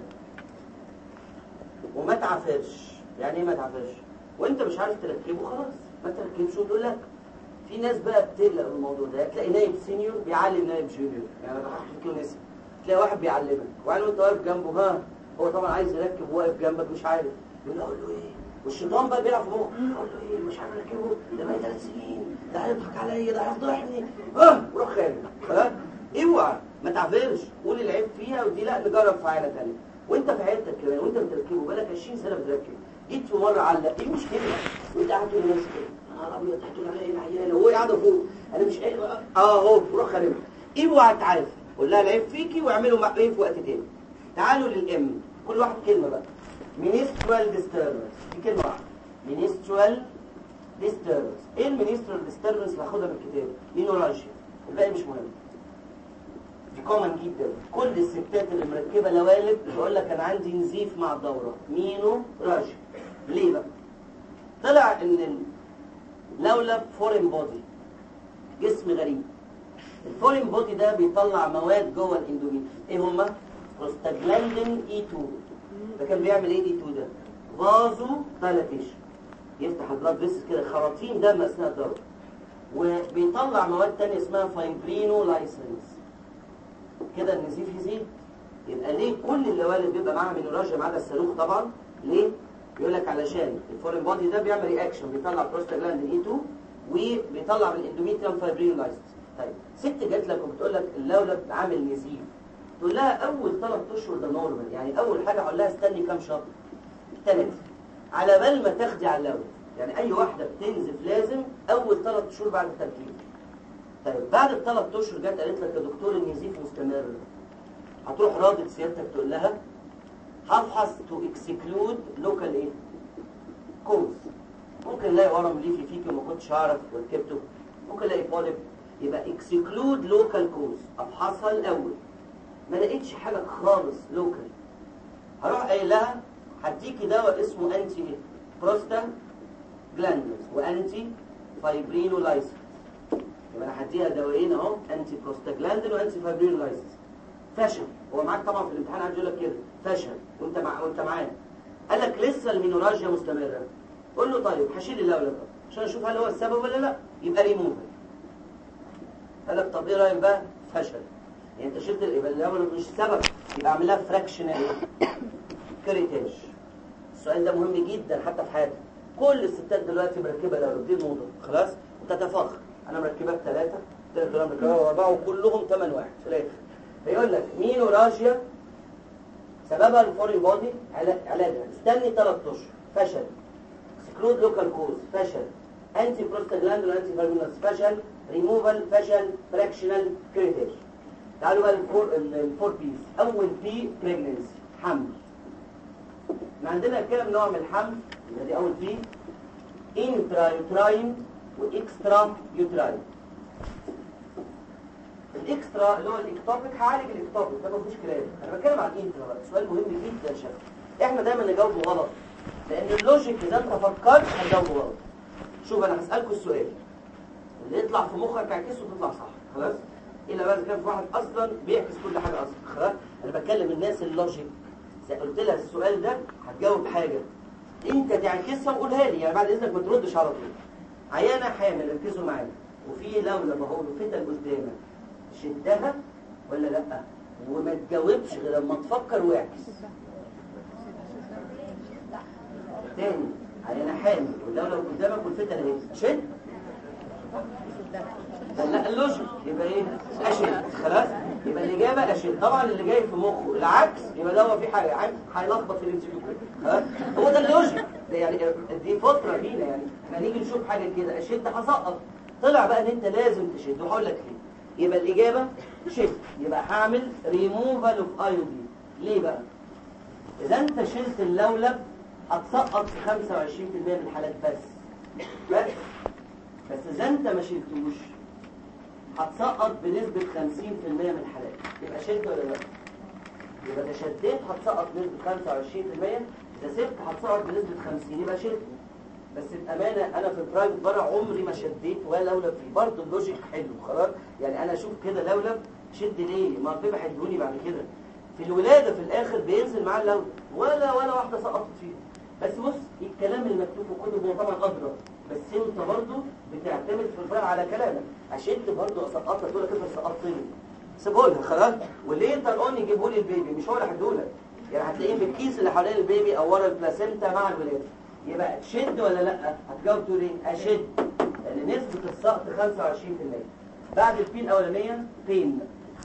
وما تعافرش. يعني ايه ما تعافرش؟ وانت مش عارف تركبه خلاص ما تركبش وتقول لا. في ناس بقى بتقلق من الموضوع ده، تلاقي نايب سينيور بيعلم نايب جونيور، يعني انا هحكي لكم اسم، تلاقي واحد بيعلمك وبعدين وانت واقف جنبه ها هو طبعا عايز يركب وواقف جنبك مش عارف، يقول له اقول له ايه؟ والشيطان بقى بيلعب في مخه، اقول له ايه مش عارف اركبه، ده بقى ثلاث سنين، ده هيضحك عليا، ده هيفضحني، ها وروح خارج. خلاص؟ اوعى ما تعافرش، قول العيب فيها ودي لا نجرب في عيله ثانيه. وانت في عيلتك كمان وانت بتركبه بقالك عشرين سنه بتركب، جيت في مره علق، ايه المشكله؟ وانت قاعد تقول لنفسك انا ابيض هتقول عليا ايه العيال وهو قاعده فوق انا مش قادر اه اهو روح خارج. اوعى تعافر، قول لها العيب فيكي واعملوا مع ايه في وقت تاني. تعالوا للام، كل واحد كلمه بقى. منسترال ديستربنس، دي كلمه واحده. منسترال ديستربنس. ايه المنسترال ديستربنس اللي هاخدها من الكتاب؟ مينوراجيا، الباقي مش مهم. دي كومن جدا، كل الستات اللي مركبه لوالد تقول لك انا عندي نزيف مع الدوره، مينوراجيا. ليه بقى؟ طلع ان اللولب فورين بودي، جسم غريب. الفورين بودي ده بيطلع مواد جوه الاندوميتريوم، ايه هما؟ بروستاجلاندين اي اتنين. ده كان بيعمل ايه اي اتنين ده؟ فازو دايلاتيشن، يفتح البلاد فيسز كده خراطيم دم اثناء الدوره. وبيطلع مواد ثانيه اسمها فايبرينو لايسنس. كده النزيف يزيد. يبقى ليه كل اللوالد بيبقى معاها مينوراجيا ما عدا الصاروخ طبعا؟ ليه؟ يقول لك علشان الفورين بودي ده بيعمل رياكشن، بيطلع بروستاجلاندين اي اتنين وبيطلع من الاندوميتريوم فايبرينو لايسنس. طيب ست جات لك وبتقول لك اللولب عامل نزيف، تقول لها اول ثلاث اشهر ده نورمال، يعني اول حاجه هقول لها استني كام شهر؟ ثلاثه، على بال ما تاخدي على اللولب. يعني اي واحده بتنزف لازم اول ثلاث شهور بعد التركيب. طيب بعد الثلاث اشهر جت قالت لك يا دكتور النزيف مستمر، هتروح رادة سيادتك تقول لها هفحص تو اكسكلود لوكال ايه؟ كوز. ممكن الاقي ورم ليفي فيك وما كنتش اعرف وركبته، ممكن الاقي بوليب، يبقى اكسكلود لوكال كوز، افحصها الاول. ما لقيتش حاجه خالص لوكال، هروح قايل لها هديكي دواء اسمه انتي ايه؟ بروستا جلاندز وانتي فايبرينو لايسنس. يبقى انا هديها دوايين اهو، انتي بروستاجلاندين وانتي فايبرينو لايسنس. فشل، هو معاك طبعا في الامتحان قاعد يقول لك كده فشل وانت مع وانت معاه. قال لك لسه المينوراجيا مستمره. قول له طيب هشيل اللولب عشان اشوف هل هو السبب ولا لا، يبقى ريموفر. قال لك طب ايه رايك بقى؟ فشل. يعني انت شلت يبقى اللولب مش سبب، يبقى اعمل لها فراكشن ايه؟ كريتاج. السؤال ده مهم جدا حتى في حياتك. كل الستات دلوقتي مركبه لولب، دي الموضه خلاص وتتفاخر. انا مركبات ثلاثه، ثلاث دول مركبات اربعه وكلهم ثمان واحد في الاخر. فيقول لك مينوراجيا سببها الفورين بودي، علاجها استني ثلاث اشهر، فشل. اكسكلود لوكال كوز، فشل. انتي بروستاجلاندين وانتي فايبرينوس، فشل. ريموفال، فشل. فراكشنال كريتاج. تعالوا بقى الفور الفور بيز. اول بي بريجننسي، حمل. احنا عندنا كام نوع من الحمل؟ يبقى دي اول بي انترا يوتراين واكسترا يوتراين. الاكسترا اللي هو الاكتوبيك هعالج الاكتوبيك ده مفيش كلام. انا بتكلم عن الانترا بقى، سؤال مهم جدا شكله. احنا دايما نجاوبه غلط لان اللوجيك اذا انت فكرت هتجاوبه غلط. شوف انا هسالكوا السؤال اللي يطلع في مخك اعكسه وتطلع صح، خلاص؟ الا بقى كان في واحد اصلا بيعكس كل حاجه اصلا، خلاص؟ انا بتكلم الناس اللوجيك. قلت لها السؤال ده هتجاوب حاجه انت تعكسها وقولها لي، يعني بعد اذنك ما تردش على طول. عيانه حامل، ركزوا معايا، وفي لولب اهو فتل قدامك، شدها ولا لا؟ وما تجاوبش غير لما تفكر واعكس. تاني، عيانه حامل واللولب قدامك والفتل اهي، شد. لا اللوجيك يبقى ايه؟ اشد، خلاص؟ يبقى الاجابه اشد. طبعا اللي جاي في مخه العكس يبقى ده هو في حاجه هيلخبط في الانسيكيو، خلاص؟ هو ده اللوجيك. ده يعني دي فتره فينا، يعني احنا نيجي نشوف حاجه كده اشد هسقط، طلع بقى ان انت لازم تشد، وهقول لك ليه. يبقى الاجابه شد، يبقى هعمل ريموفال اوف ايودين. ليه بقى؟ اذا انت شلت اللولب هتسقط في خمسة وعشرين بالمية من الحالات بس بس بس اذا انت ما شلتوش هتسقط بنسبه خمسين بالمية من الحالات. يبقى شد ولا لا؟ يبقى اذا شديت هتسقط بنسبه خمسة وعشرين بالمية، اذا سبت هتسقط بنسبه خمسين، يبقى شد. بس بامانه انا في البرايفت بره عمري ما شديت ولا لولب فيه، برضه اللوجيك حلو خلاص. يعني انا اشوف كده لولب شد ليه؟ ما البيبي هيدوني بعد كده في الولاده في الاخر بينزل معاه اللولب، ولا ولا واحده سقطت فيه. بس بص الكلام اللي مكتوب في الكتب هو طبعا ادرى، بس انت برضه بتعتمد في البراء على كلامك. اشد برضه اسقطك تقول لك انت سقطتني، سيبهولها خلاص. والليتر اون يجيبوا لي البيبي، مش هو اللي هيديهولك، يعني هتلاقيه في الكيس اللي حوالين البيبي او ورا البلاسينتا مع الولاده. يبقى تشد ولا لا؟ هتجاوب تقول ايه؟ اشد، لان نسبه السقط خمسة وعشرين بالمية. بعد البين الاولانيه بين،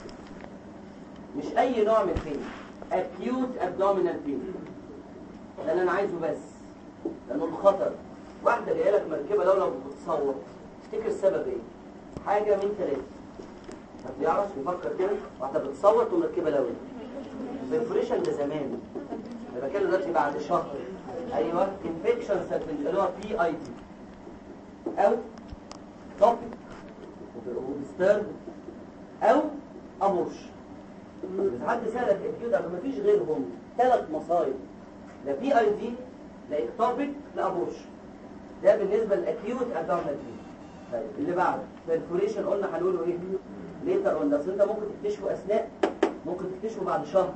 مش اي نوع من البين، acute abdominal pain، ده اللي انا عايزه بس، لانه الخطر. واحده جايه لك مركبه لولب وبتصوت، تفتكر السبب ايه؟ حاجه من ثلاثه. ما بيعرفش يفكر كده، واحده بتصوت ومركبه لولب. البرفوريشن ده زمان، انا بتكلم دلوقتي بعد شهر. ايوه انفكشن سيرفنج اللي هو بي اي تي، او توبيك وبسترد، او ابورش. اذا حد سالك اكيد ما فيش غيرهم ثلاث مصايب، لا بي اي دي لا اكتوبيك لا ابورش. ده بالنسبه للاكيوت ابدومينال بين. طيب اللي بعده برفوريشن، قلنا هنقوله ايه؟ ليتر قلنا اصل انت ممكن تكتشفه اثناء، ممكن تكتشفه بعد شهر.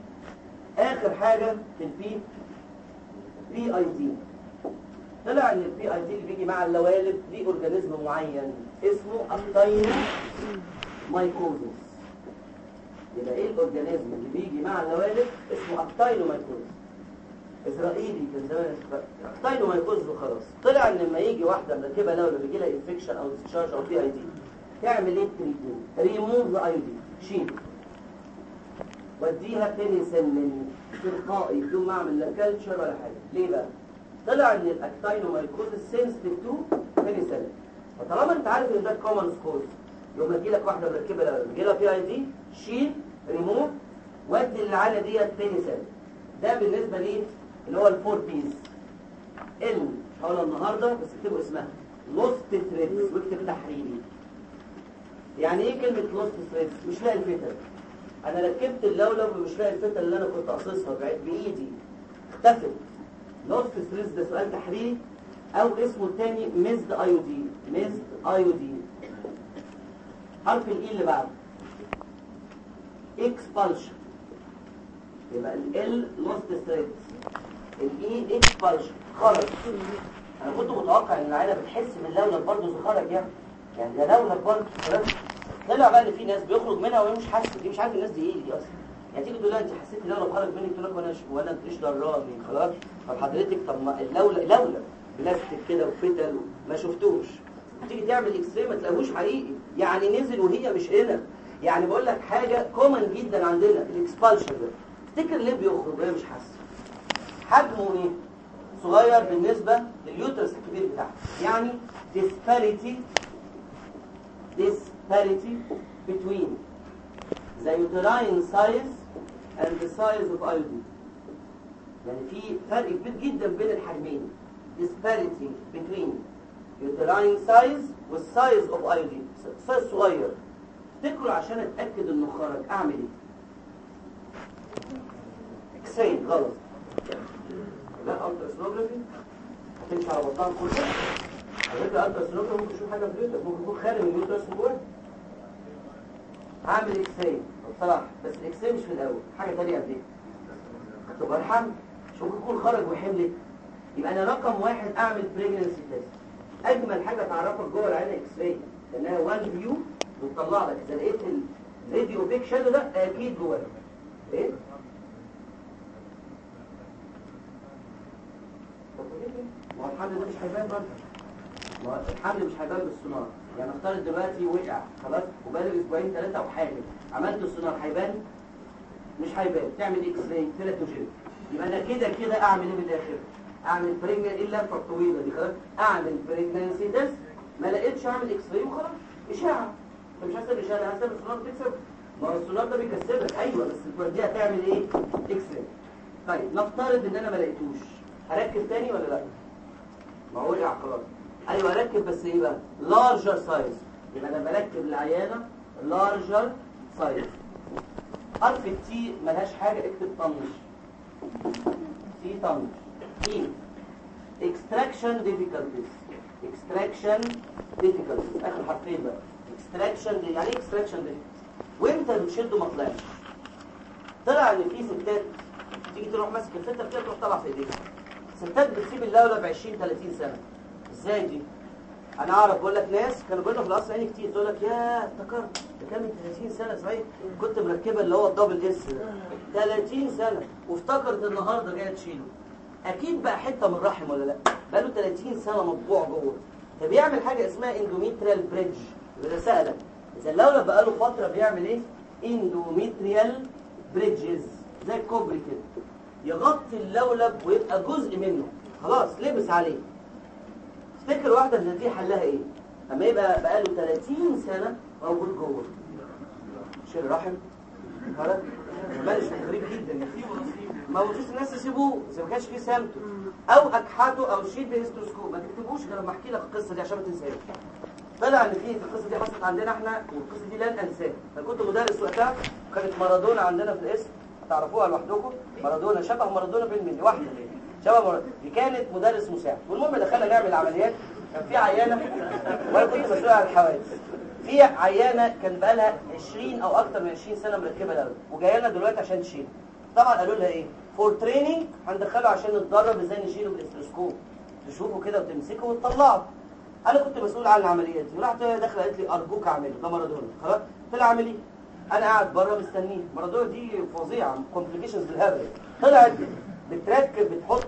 اخر حاجه في البي بي اي دي، طلع ان البي اي دي اللي بيجي مع اللوالد ليه اورجانيزم معين اسمه اكتاينو مايكوزس. يبقى ايه الاورجانيزم اللي بيجي مع اللوالد؟ اسمه اكتاينو مايكوزس. اسرائيلي كان زمان اكتاينو مايكوزس وخلاص. طلع ان لما يجي واحده مركبه لولب بيجي لها انفكشن او ديسشارج او بي اي دي، تعمل ايه التريتمنت؟ ريموف ذا اي دي، شيل، وديها بنسلين تلقائي بدون ما اعمل لا كلتشر ولا حاجه. ليه بقى؟ طلع ان الاكتاينومايكوزس سنسيتيف تو بنسلين. فطالما انت عارف ان ده كومن كوز، يوم يجي لك واحده مركبه لولب بيجي لها بي اي دي، شيل، ريموف، ودي العاله ديت بنسلين. ده بالنسبه ليه اللي هو الفور بيز. ال مش هقولها النهارده بس اكتبوا اسمها لوست ثريدز، واكتب تحريري. يعني ايه كلمه لوست ثريدز؟ مش لاقي الفتل. انا ركبت اللولب ومش لاقي الفتل اللي انا كنت قاصصها بايدي، اختفت. لوست ثريدز ده سؤال تحريري، او اسمه الثاني ميزد ايودين. ميزد ايودين. حرف الاي اللي بعده اكسبالشن، يبقى ال لوست ثريدز، الاي اكسبالشن، خرج. انا كنت متوقع ان العيله بتحس باللولب برضه اذا خرج، يعني يعني ده لولب برضه. طلع بقى ان في ناس بيخرج منها وهي مش حاسه، دي مش عارف الناس دي ايه دي اصلا. يعني تيجي تقول لها انت حسيت اللولب خرج منك، تقول لك وانا وانا مش دراني خلاص. طب حضرتك طب ما اللولب لولب بلاستيك كده وفتل ما شفتوش، تيجي تعمل اكس راي ما تلاقوش حقيقي، يعني نزل وهي مش هنا. يعني بقول لك حاجه كومن جدا عندنا الاكسبالشن ده. تفتكر ليه بيخرج وهي مش حاسه؟ حجمه ايه؟ صغير بالنسبه لليوترس الكبير بتاعها، يعني disparity disparity between the uterine size and the size of iodine. يعني في فرق كبير جدا بين الحجمين. disparity between uterine size والsize of iodine. size صغير. افتكروا عشان اتاكد انه خرج اعمل ايه؟ اكسين غلط. لا التراسونوجرافي هتمشي على بطنها كلها. على فكره التراسونوجرافي ممكن تشوف حاجه في اليوترس، ممكن يكون خارج من اليوترس من جوه. هعمل اكسين بصراحه، بس الاكسين مش في الاول، حاجه ثانيه قبل كده. طب الحمل مش ممكن يكون خرج وحملت. يبقى انا رقم واحد اعمل بريجننسي تيست. اجمل حاجه تعرفك جوه العينه اكس راي، لانها وان فيو بتطلع لك. اذا لقيت الراديو بيك شادو ده اكيد جوه ايه. ما هو الحمل ده مش هيبان برضه، ما هو الحمل مش هيبان بالسونار. يعني افترض دلوقتي وقع خلاص وبقاله اسبوعين ثلاثه او حاجه، عملت السونار هيبان؟ مش هيبان. تعمل اكس راي تيراتوجين. يبقى انا كده كده اعمل ايه من الاخر؟ اعمل بريجننسي، ايه اللفه الطويله دي خلاص، اعمل بريجننسي تيست، ما لقيتش اعمل اكس راي وخلاص، اشاعه. انت مش حاسب اشاعه، حاسب السونار بتكسب، ما هو السونار ده بيكسبك. ايوه بس توديها تعمل ايه؟ اكس راي. طيب نفترض ان انا ما لقيتوش، هركب تاني ولا لا؟ ما هو وقع خلاص. ايوه اركب بس ايه بقى؟ لارجر سايز. يبقى انا بركب العيانه لارجر سايز. حرف التي ملهاش حاجه، اكتب طنش. تي طنش. ايه؟ extraction difficulties. extraction difficulties. اخر حرفين بقى. extraction يعني ايه extraction difficulties؟ وامتى بتشده ما طلعش؟ طلع ان في ستات تيجي تروح ماسك الفتة كده تروح طالعه في ايديها. ستات بتسيب اللولب عشرين ثلاثين سنه. ازاي دي؟ انا اعرف بقول لك ناس كانوا بيقولوا في القصر عيني كتير، تقول لك يا افتكرت ده كان من ثلاثين سنه صحيح كنت مركبه اللي هو الدبل اس ده ثلاثين سنه، وافتكرت النهارده جايه تشيله. اكيد بقى حته من الرحم ولا لا؟ بقاله ثلاثين سنه مطبوع جوه. فبيعمل حاجه اسمها اندوميتريال بريدج. اذا سالك اذا اللولب بقاله فتره بيعمل ايه؟ اندوميتريال بريدجز، زي الكوبري كده، يغطي اللولب ويبقى جزء منه خلاص لبس عليه. تفتكر واحده من دي حلها ايه؟ اما يبقى بقاله ثلاثين سنه موجود جوه. شيل رحم خلاص مالش غريب جدا، ما هو فيش الناس يسيبوه اذا ما كانش فيه سامتوم، او اكحته او شيل بهيستروسكوب. ما تكتبوش غير لما احكي لك القصه دي عشان ما تنساش. طلع ان في القصه دي حصلت عندنا احنا، والقصه دي لن انساها. انا كنت مدرس وقتها، وكانت مارادونا عندنا في القسم، تعرفوها لوحدكم. مارادونا شبه مارادونا بالملي، واحده شبه مارادونا. دي كانت مدرس مساعد. والمهم دخلنا نعمل عمليات. كان في عيانه وانا كنت مسؤول عن الحوادث. في عيانه كان بقى لها عشرين او اكتر من عشرين سنه مركبه لولب، وجايه لنا دلوقتي عشان تشيل. طبعا قالوا لها ايه؟ فور تريننج، هندخله عشان نتدرب ازاي نشيله بالاستروسكوب، تشوفه كده وتمسكه وتطلعه. انا كنت مسؤول عن العمليات دي، ورحت داخله قالت لي ارجوك اعمله، ده مارادونا خلاص. طلع عامل ايه؟ انا قاعد بره مستنيه. مارادونا دي فظيعه، كومبليكيشنز بالهبل. طلعت بتركب بتحط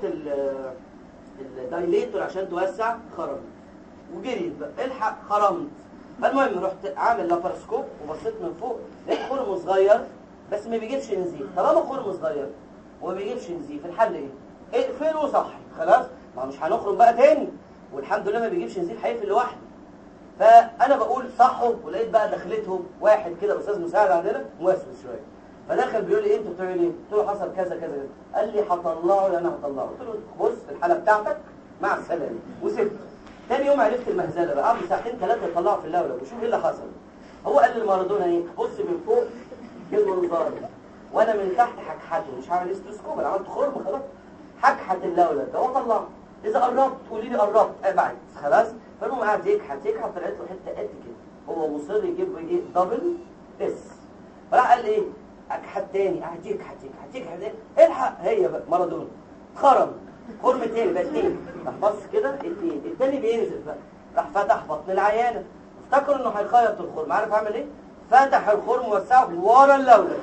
الدايليتور عشان توسع، خرمت وجريت بقى الحق خرمت. فالمهم رحت عامل لاباراسكوب وبصيت من فوق، لقيت خرم صغير بس ما بيجيبش نزيف. طالما خرم صغير وما بيجيبش نزيف، الحل ايه؟ اقفله صح خلاص، ما مش هنخرم بقى تاني، والحمد لله ما بيجيبش نزيف، هيقفل لوحده. فانا بقول صحوا، ولقيت بقى دخلتهم واحد كده استاذ مساعد عندنا موسوس شويه، فدخل بيقول لي انتوا بتعملوا ايه؟ قلت له حصل كذا كذا كذا. قال لي هطلعه انا هطلعه. قلت له بص الحاله بتاعتك مع السلامه، وسبته. تاني يوم عرفت المهزله بقى، قعدوا ساعتين ثلاثه يطلعوا في اللولب وشوف ايه اللي حصل. هو قال لمارادونا ايه؟ بص من فوق بالمنظار، وانا من تحت حكحته، مش هعمل استروسكوب، انا عملت خرم خلاص، حكحت اللولب ده وطلعه. اذا قربت قولي لي قربت، ابعد خلاص. فالمهم قعد يكحت يكحت، طلعت له حته قد كده. هو مصر يجيب ايه؟ دبل اس. فراح قال ايه؟ اكحت تاني، قعد يكحت يكحت يكحت، الحق هي بقى مارادونا خرم خرم تاني بقى اتنين. راح بص كده اتنين، التاني بينزل بقى، راح فتح بطن العيانه، افتكروا انه هيخيط الخرم. عارف عمل ايه؟ فتح الخرم ووسعه ورا اللولب.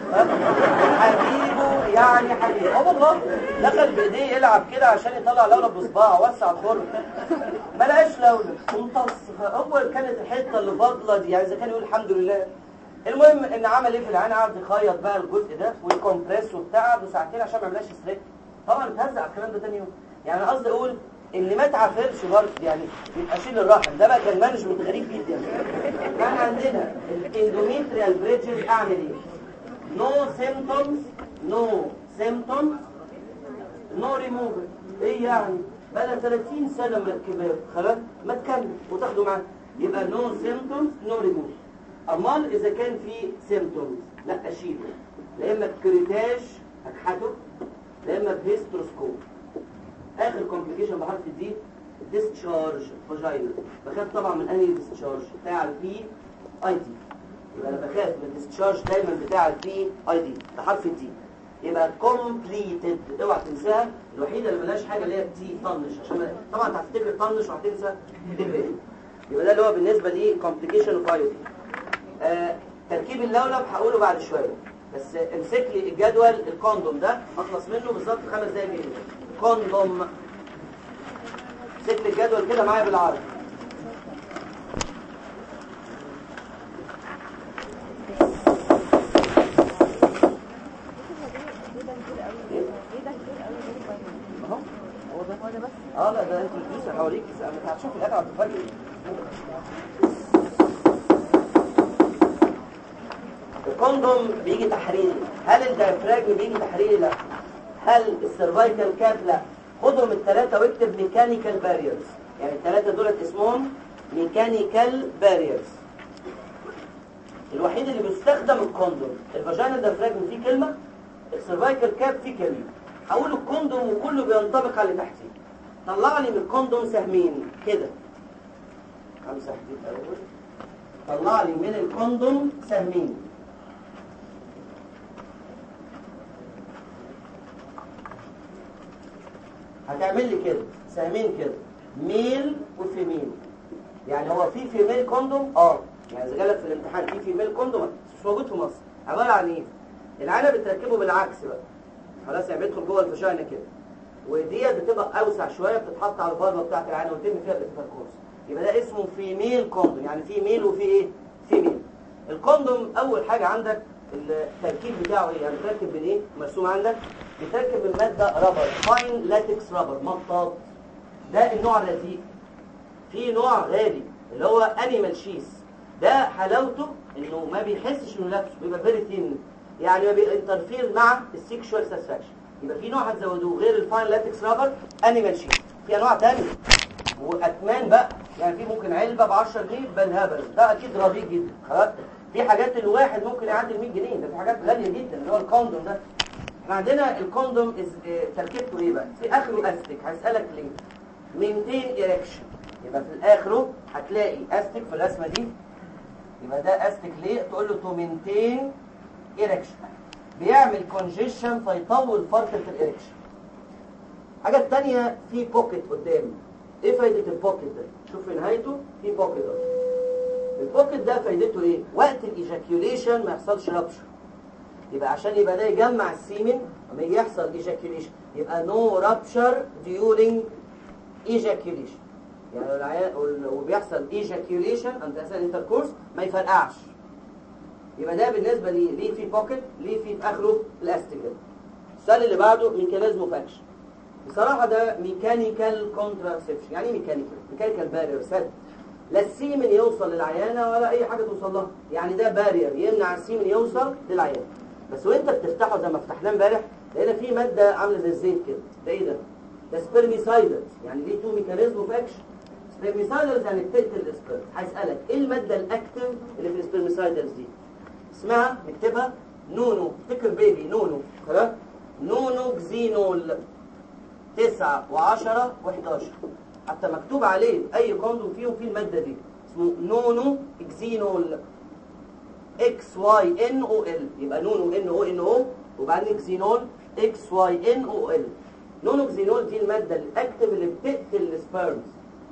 حبيبه يعني حبيبه، اه والله دخل بايديه يلعب كده عشان يطلع لولب بصباعه، وسع الخرم ما لقاش لولب، امتص. هو كانت الحته اللي فاضله دي، يعني اذا كان يقول الحمد لله. المهم ان عمل ايه في العين؟ قعد يخيط بقى الجزء ده ويكمبريس وبتاع، قعدوا ساعتين عشان ما يعملهاش ستريك. طبعا اتهزق على الكلام ده تاني يوم. يعني انا قصدي اقول اللي ما تعافرش برضه يعني يبقى شيل الرحم. ده بقى كان مانجمنت غريب جدا. كان عندنا الاندوميتريال بريدجز، اعمل ايه؟ نو سيمبتومز نو سيمبتومز نو ريموفل. ايه يعني؟ بقى لها ثلاثين سنه مركباه خلاص، ما تكمل وتاخده معاك. يبقى نو سيمبتومز نو ريموفل. امال اذا كان في سيمبتومز لا اشيله، لا اما بكريتاج اكحته، لا اما بهيستروسكوب. اخر كومبليكيشن بحرف الدي ديسشارج فاجينا. بخاف طبعا من انهي ديسشارج؟ بتاع البي اي دي. يبقى انا بخاف من الديسشارج دايما بتاع البي اي دي بحرف الدي. يبقى كومبليتد، اوعى تنساها. الوحيده اللي ملهاش حاجه اللي هي تي طنش، عشان طبعا انت هتفتكر طنش وهتنسى تبقى. يبقى ده اللي هو بالنسبه لي كومبليكيشن اوف اي دي. آه تركيب اللولب هقوله بعد شويه، بس امسك لي الجدول. الكوندوم ده اخلص منه بالظبط خمس دقايق جاي. كوندوم، امسك لي الجدول كده معايا بالعربي. اهو هو ده. انا هوريك انت هتشوف الاخر هتفاجئ. الكوندوم بيجي تحريري. هل الدايفراجم بيجي تحريري؟ لا. هل السيرفايكال كاب؟ لا. خدهم الثلاثه واكتب ميكانيكال باريرز. يعني الثلاثه دولت اسمهم ميكانيكال باريرز. الوحيد اللي بيستخدم الكوندوم الفاجينال دايفراجم فيه كلمه، السيرفايكال كاب فيه كلمه. هقول الكوندوم وكله بينطبق على اللي تحتيه. طلع لي من الكوندوم سهمين كده. امسح دي الاول. طلع لي من الكوندوم سهمين. هتعمل لي كده سهمين كده، ميل وفيميل. يعني هو في فيميل كوندوم اه يعني اذا جالك في الامتحان في فيميل كوندوم مش موجود في مصر. عباره عن ايه؟ العينه بتركبه بالعكس بقى. خلاص يعني بيدخل جوه الفاجينا كده، وديت بتبقى اوسع شويه، بتتحط على البلبه بتاعت العينه ويتم فيها الانتركورس. يبقى ده اسمه فيميل كوندوم. يعني في ميل وفي ايه؟ فيميل. الكوندوم اول حاجه عندك التركيب بتاعه ايه؟ يعني بتركب من ايه؟ مرسوم عندك بتركب من ماده رابر، فاين لاتكس رابر، مطاط. ده النوع الرديء. في نوع غالي اللي هو انيمال شيس. ده حلاوته انه ما بيحسش انه لابسه، بيبقى فيري ثين، يعني ما بينترفير مع السيكشوال ساتسفاكشن. يبقى في نوع هتزودوه غير الفاين لاتكس رابر، انيمال شيس. في انواع ثانيه واثمان بقى، يعني في ممكن علبه ب عشرة جنيه بالهبل، ده اكيد رديء جدا. خلاص في حاجات الواحد ممكن يعدي مية جنيه، ده في حاجات غاليه جدا اللي هو الكوندوم ده. احنا عندنا الكوندوم تركيبته ايه بقى؟ في اخره استك. هسالك ليه؟ مينتين ايركشن. يبقى في الاخره هتلاقي استك في الرسمه دي. يبقى ده استك ليه؟ تقول له تو مينتين ايركشن. بيعمل كونجيشن فيطول فتره الاريكشن. حاجه ثانيه في بوكيت قدام. ايه فايده البوكيت ده؟ شوف في نهايته في بوكيت اهو. البوكيت ده فايدته ايه؟ وقت الايجاكيوليشن ما يحصلش رابشر. يبقى عشان يبقى ده يجمع السيمن لما يجي يحصل ايجاكيوليشن يبقى نو رابشر ديورينج ايجاكيوليشن. يعني لو العيان وبيحصل ايجاكيوليشن عند اثناء الانتركورس ما يفرقعش. يبقى ده بالنسبه لي ليه في بوكيت، ليه في اخره الاستيك ده. السؤال اللي بعده ميكانيزم اوف اكشن. بصراحه ده ميكانيكال كونتراسبشن. يعني ايه ميكانيكال؟ ميكانيكال بارير، سد. لا السيمن يوصل للعيانه ولا اي حاجه توصل لها. يعني ده بارير يمنع السيمن يوصل للعيانه. بس وانت بتفتحه زي ما فتحناه امبارح لقينا في ماده عامله زي الزيت كده. ده ايه ده؟ ده سبيرميسايدرز. يعني دي تو ميكانيزم اوف اكشن. سبيرميسايدرز يعني بتقتل السبيرم. هسالك ايه الماده الاكتف اللي في السبيرميسايدرز دي؟ اسمها نكتبها نونو. افتكر بيبي نونو. خلاص؟ نونو كزينول تسعة وعشرة وحداشر. حتى مكتوب عليه اي كوندوم فيهم فيه الماده دي. اسمه نونو كزينول اكس واي ان او ال. يبقى نونو ان او ان او وبعدين كزينول اكس واي ان او ال. نونو كزينول دي الماده الاكتف اللي بتقتل السبيرمز.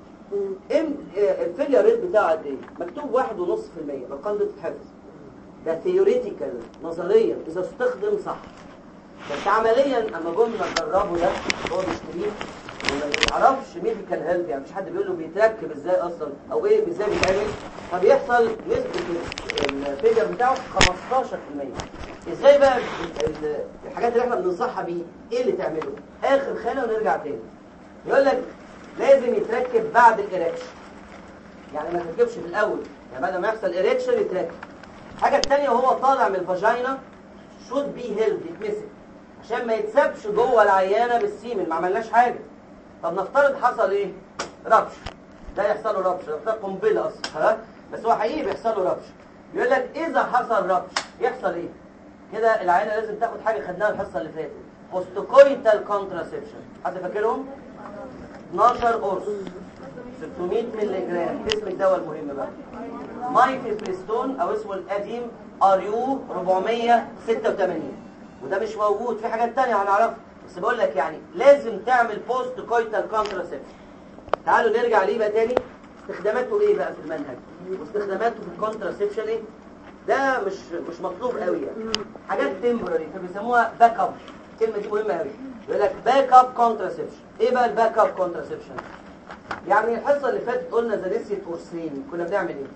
الفيلير ريت بتاعه قد ايه؟ مكتوب واحد ونص في المية. الارقام دي بتتحفظ. ده ثيوريتيكال نظريا اذا استخدم صح. بس عمليا اما جم نجربه ده هو بيشتريه وما يعرفش ميديكال هيلث، يعني مش حد بيقول له بيتركب ازاي اصلا او ايه ازاي بيتعمل، فبيحصل نسبه الفيجر بتاعه خمستاشر في المية. ازاي بقى الحاجات اللي احنا بننصحها بيه ايه اللي تعمله؟ اخر خانه ونرجع تاني. يقول لك لازم يتركب بعد الاريكشن. يعني ما تركبش في الاول، يعني بعد ما يحصل اريكشن يتركب. الحاجه الثانيه وهو طالع من الفاجينا شود بي هيلد، يتمسك عشان ما يتسابش جوه العيانه بالسيمن. ما عملناش حاجه. طب نفترض حصل ايه؟ ربش. ده يحصل له ربش، ده قنبله اصلا. خلاص؟ بس هو حقيقي بيحصل له ربش. بيقول لك اذا حصل ربش يحصل ايه؟ كده العيانه لازم تاخد حاجه خدناها الحصه اللي فاتت، بوستكويتال كونتراسبشن. حد فاكرهم؟ اتناشر قرص ستمية مللي جرام. اسم الدواء المهم بقى مايفيبريستون او اسمه القديم ار يو أربعمية وستة وتمانين. وده مش موجود في حاجات تانية هنعرفها، بس بقول لك يعني لازم تعمل بوست كويتال كونتراسبشن. تعالوا نرجع ليه بقى تاني. استخداماته ايه بقى في المنهج واستخداماته في الكونتراسبشن ايه؟ ده مش مش مطلوب قوي يعني. حاجات تمبرري فبيسموها باك اب. الكلمه دي مهمه قوي. يقول لك باك اب كونتراسبشن. ايه بقى الباك اب كونتراسبشن؟ يعني الحصه اللي فاتت قلنا ذا نسيت قرصين. كنا بنعمل ايه؟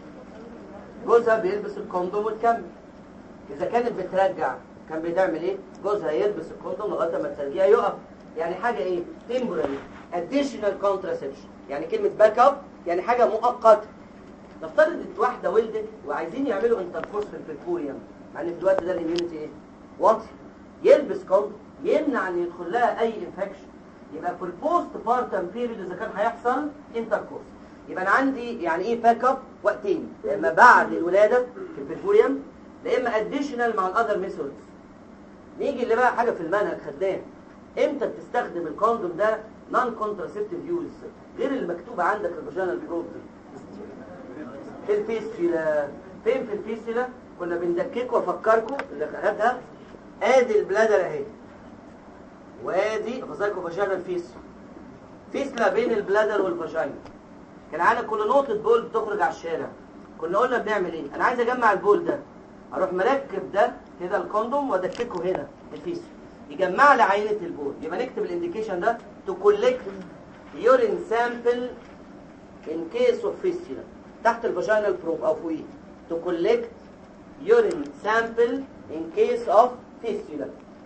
جوزها بيلبس الكوندوم وتكمل. اذا كانت بترجع كان بتعمل ايه؟ جوزها يلبس الكوندوم لغايه ما الترجيع يقف. يعني حاجه ايه temporary additional contraception. يعني كلمه باك اب يعني حاجه مؤقته. نفترض ان واحده ولدت وعايزين يعملوا انتركورس في البركوريوم، مع ان في الوقت ده الاميونيتي ايه واطي، يلبس كوندوم يمنع ان يدخل لها اي انفكشن. يبقى في البوست بارتم بيريد اذا كان هيحصل انتركورس يبقى انا عندي يعني ايه باك اب وقتين، يا اما بعد الولاده في البركوريوم يا اما اديشنال مع الاذر ميثودز. نيجي اللي بقى حاجه في المنهج خدناه، امتى بتستخدم الكوندوم ده نون كونتراسيبتيف يوز غير اللي مكتوب عندك الفاجينال بروب في الفيستيلا. فين في الفيستيلا؟ كنا بندككوا وافكركم اللي خدها. ادي البلادر اهي وادي فازايكو فاجينال فيستيلا، فيستيلا بين البلادر والفاجينا. كان عندنا كل نقطه بول بتخرج على الشارع، كنا قلنا بنعمل ايه؟ انا عايز اجمع البول ده، اروح مركب ده كده الكوندوم وادككه هنا الفيستيلا يجمع لي عينه البول. يبقى نكتب الانديكيشن ده تو كولكت يورين سامبل ان كيس اوف فيستيلا تحت الفاجينال بروب او فوقيه. تو كولكت يورين سامبل ان كيس اوف فيستيلا.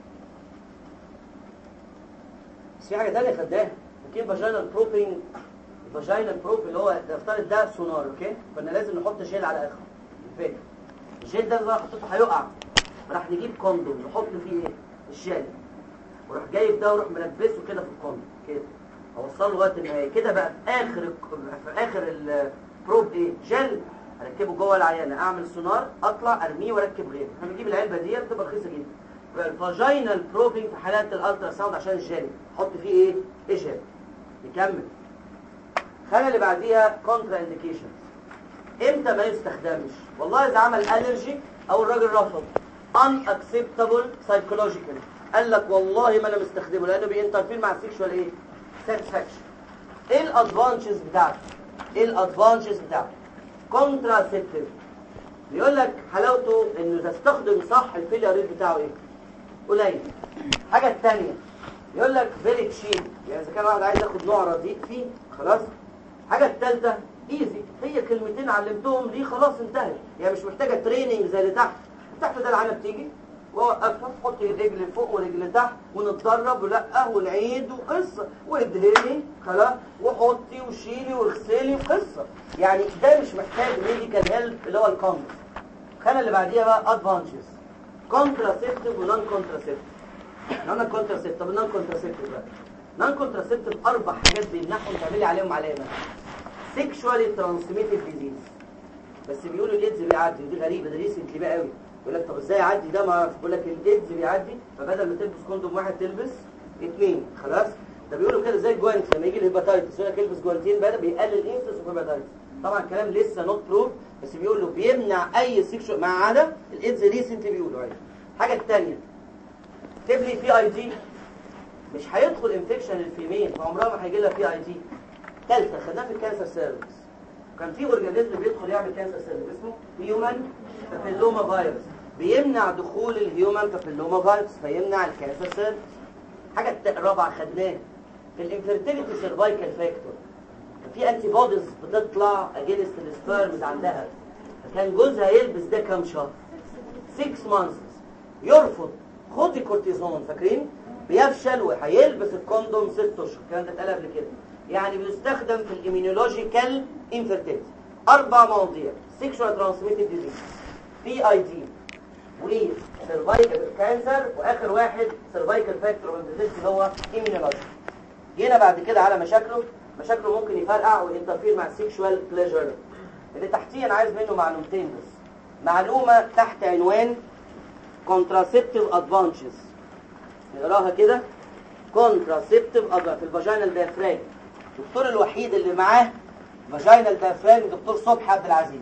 بس في حاجه ثانيه خدناها، اوكي فاجينال بروبينج. الفاجينال بروب اللي هو نفترض ده سونار، اوكي كنا لازم نحط جيل على اخره. الفكره الجيل ده بقى حطيته هيقع، راح نجيب كوندوم نحط فيه ايه الجيل، وراح جايب ده وراح ملبسه كده في الكوندوم كده اوصله لغايه النهايه كده. بقى في اخر في اخر البروب ايه جل اركبه جوه العيانه، اعمل سونار اطلع ارميه واركب غيره. احنا بنجيب العلبه دي بتبقى رخيصه جدا. يبقى الفاجينال بروبينج في حالات الالترا ساوند عشان الجل حط فيه ايه ايه جل. نكمل الخانه اللي بعديها كونترا انديكيشنز. امتى ما يستخدمش؟ والله اذا عمل الرجي او الراجل رفض ان اكسبتابل سايكولوجيكال، قال لك والله ما انا مستخدمه لانه بينترفير مع السكشوال ايه ساتسفاكشن. ايه الادفانتجز بتاعته؟ ايه الادفانتجز بتاعته؟ كونتراسيبتيف. بيقول لك حلاوته انه تستخدم صح الفيلير ريت بتاعه ايه قليل. الحاجه الثانيه يقول لك فيري تشيب، يعني اذا كان واحد عايز ياخد نوع رديء فيه خلاص. الحاجه الثالثه ايزي، هي كلمتين علمتهم دي خلاص انتهت، يعني مش محتاجه تريننج زي اللي تحت. تحت ده العالم بتيجي واوقفها حط الرجل فوق ورجل تحت ونتدرب ولا ونعيد وقصه وادهني خلاص وحطي وشيلي واغسلي وقصه. يعني ده مش محتاج ميديكال هيلب اللي هو الكوندوم. الخانه اللي بعديها بقى ادفانتجز كونتراسيبتيف ونون كونتراسيبتيف. نون كونتراسيبتيف طب نون كونتراسيبتيف بقى نون كونتراسيبتيف اربع حاجات بيمنعهم تعملي عليهم علامه. سيكشوالي ترانسميتد ديزيز، بس بيقولوا الايدز بيعدي ودي غريبه، ده ريسنتلي بقى قوي. يقول لك طب ازاي يعدي ده؟ ما بيقول لك الايدز بيعدي فبدل ما تلبس كوندوم واحد تلبس اثنين خلاص. ده بيقولوا كده زي الجوانت لما يجي الهيباتايتس يقول لك البس جوانتين بقى بيقلل انسس اوف هيباتايتس. طبعا الكلام لسه نوت بروف بس بيقولوا بيمنع اي سيكشوال ما عدا الايدز ريسنتلي بيقولوا عليه. الحاجه الثانيه اكتب لي في اي دي، مش هيدخل انفكشن الفيميل فعمرها ما هيجي لها في اي دي. ثالثه خدناها في الكانسر سيرفكس، كان في اورجانيزم بيدخل يعمل كانسر سيرفكس اسمه هيومن بابيلوما فيروس، بيمنع دخول الهيومن بابيلوما فيروس فيمنع الكانسر سيرفكس. حاجه الرابعه خدناها في الانفيرتيليتي سيرفايكال فاكتور، في انتي بوديز بتطلع اجينست السبيرمز عندها، فكان جوزها يلبس ده كام شهر ستة مانثs يرفض خدي كورتيزون فاكرين بيفشل وهيلبس الكوندوم ست اشهر. الكلام ده اتقال قبل كده. يعني بيستخدم في الاميونولوجيكال انفيرتيليتي. اربع مواضيع سيكشوال ترانسميتد ديزيز بي اي دي وسيرفايكال كانسر واخر واحد سيرفايكال فاكتور اللي هو اميونولوجي. جينا بعد كده على مشاكله. مشاكله ممكن يفرقع وينترفير مع السيكشوال بليجر. اللي تحتيه انا عايز منه معلومتين بس. معلومه تحت عنوان contraceptive advantages نقراها كده. contraceptive advantages في الفاجينال ديافراجم. الدكتور الوحيد اللي معاه فاجينال ديافراجم دكتور صبحي عبد العزيز،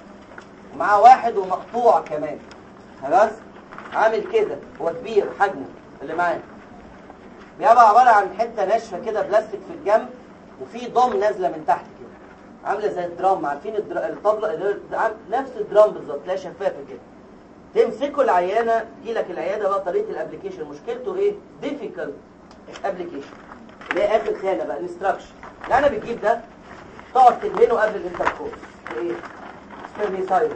ومعاه واحد ومقطوع كمان خلاص عامل كده، هو كبير حجمه اللي معاه. بيبقى عباره عن حته ناشفه كده بلاستيك في الجنب وفي ضم نازله من تحت كده عامله زي الدرام. عارفين الطبله نفس الدرام بالظبط، لا شفافه كده. تمسكوا العيانه تجيلك العياده بقى. طريقه الابلكيشن مشكلته ايه؟ ديفيكالت ابلكيشن. اللي هي اخر خانه بقى انستراكشن. العيانه بتجيب ده تقعد تدهنه قبل الانتركورس ايه؟ سبيرميسايد.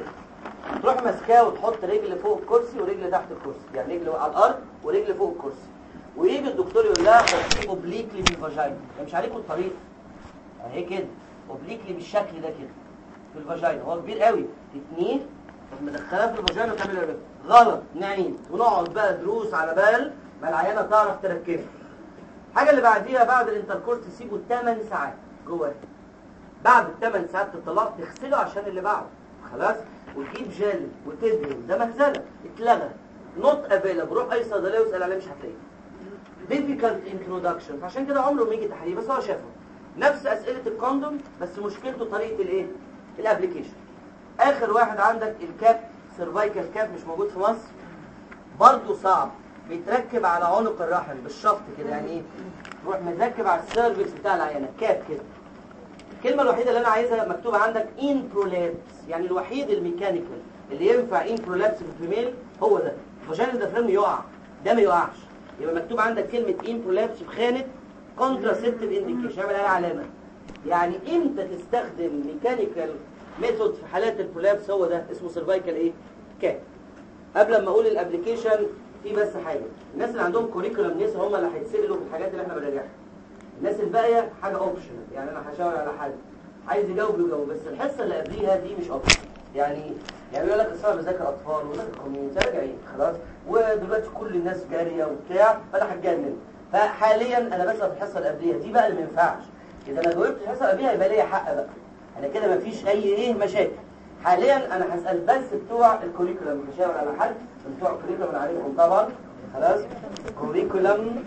تروح ماسكاه وتحط رجل فوق الكرسي ورجل تحت الكرسي، يعني رجل على الارض ورجل فوق الكرسي، ويجي الدكتور يقول لها حطيه اوبليكلي في الفاجينا. مش عليكم الطريق اهي كده اوبليكلي بالشكل ده كده في الفاجينا، هو كبير قوي تتنيه مدخلاه في الفاجينا وتعمل غلط نعيد ونقعد بقى دروس على بال ما العيانه تعرف تركبها. الحاجه اللي بعديها بعد الانتركورس تسيبه ثمان ساعات جوه، بعد الثمان ساعات تطلعه تغسله عشان اللي بعده خلاص، وتجيب جل وتدهن. ده مهزله اتلغى نوت افيلابل. روح اي صيدليه واسال عليه مش هتلاقيه. difficult introduction، فعشان كده عمره ما يجي تحليل، بس هو شافه نفس اسئله الكوندوم بس مشكلته طريقه الايه الابلكيشن. اخر واحد عندك الكاب سيرفايكال كاب، مش موجود في مصر برضه صعب، بيتركب على عنق الرحم بالشفط كده. يعني ايه؟ تروح متركب على السيرفكس بتاع العيانه كاب كده. الكلمه الوحيده اللي انا عايزها مكتوبه عندك ان برولابس، يعني الوحيد الميكانيكال اللي ينفع ان برولابس في الفيميل هو ده. فاجينال ديافرام يقع، ده ما يقعش، يبقى مكتوب عندك كلمه ان برولابس بخانه كونتراسيبتيف انديكيشن، اعمل عليها علامه. يعني امتى تستخدم ميكانيكال ميثود في حالات البرولابس؟ هو ده اسمه سيرفايكال ايه كاب. قبل ما اقول الابلكيشن في بس حاجه، الناس اللي عندهم كوريكولم نيس هم اللي هيتسالوا في الحاجات اللي احنا بنراجعها. الناس الباقيه حاجه اوبشنال، يعني انا هشاور على حد عايز يجاوب يجاوب، بس الحصه اللي قبليها دي مش اوبشنال. يعني يعني يقول لك اصل انا بذاكر اطفال وبذاكر كوميونتي راجعين خلاص، ودلوقتي كل الناس جاريه وبتاع فانا هتجنن. فحاليا انا بسال في الحصه اللي قبليها دي بقى اللي ما ينفعش. اذا انا جاوبت الحصه اللي قبليها يبقى ليا حق بقى، انا كده ما فيش اي ايه مشاكل. حاليا انا هسال بس بتوع الكوريكولم، مش هشاور على حد. بتوع الكوريكولم انا عارفهم طبعا خلاص. كوريكولم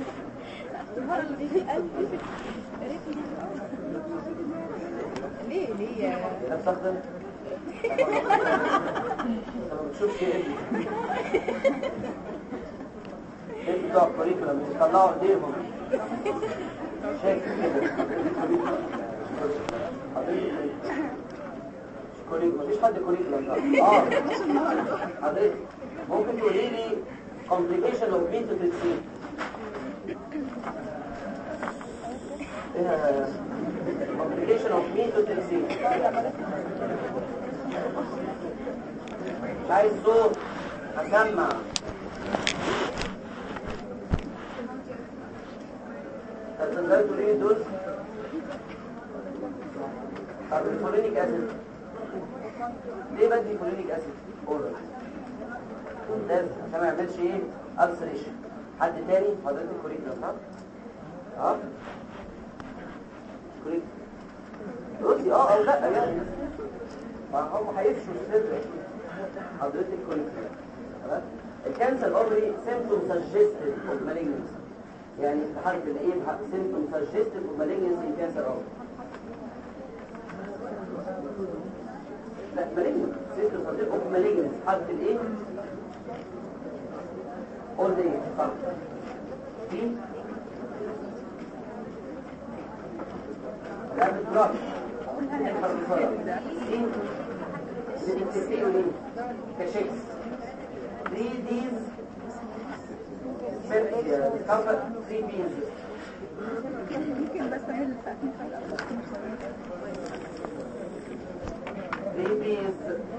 ليه ليه لا بتستخدم ما بتشوفش ايه ايه بتوع الكوريكولم بيطلعوا ايديهم شايف كده كوريكولم مفيش حد كوريكولم ده اه حضرتك ممكن تقولي لي complication of methotrexate ايه complication of methotrexate مش عايز صوت هسمع طب تقدري تقولي لي دول طب الفولينيك اسيد ليه بدي فولينيك اسيد اورال ممتاز عشان ما يعملش ايه ألسريشن. حد تاني حضرتك كوريكولم صح؟ اه كوريكولم ردي اه او لا يعني ما هم هيفشوا الصدر. حضرتك كوريكولم خلاص. الكانسر اوفري سيمبتوم سجستيف اوف مالجنسي، يعني حرف الايه سيمبتوم سجستيف اوف مالجنسي كانسر اوفري. لا مالجنسي سيمبتوم سجستيف اوف مالجنسي حرف الايه all day صح. في لا بتراش في بتكتبيه ليه كشكس three D's cover three B's. ممكن بس اعمل three B's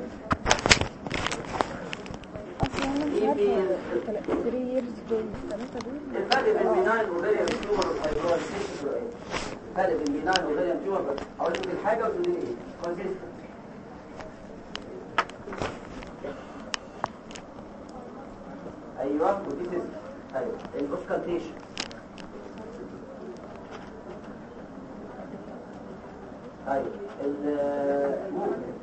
الفرق بين بناء الأوفيريان تيومر والفايبرويد الفرق بين بناء الأوفيريان تيومر هقول لك الحاجة وتقولي لي ايه كونسيستنت. ايوه ودي سيستم. ايوه الاوسكالتيشن ايوه الموفمنت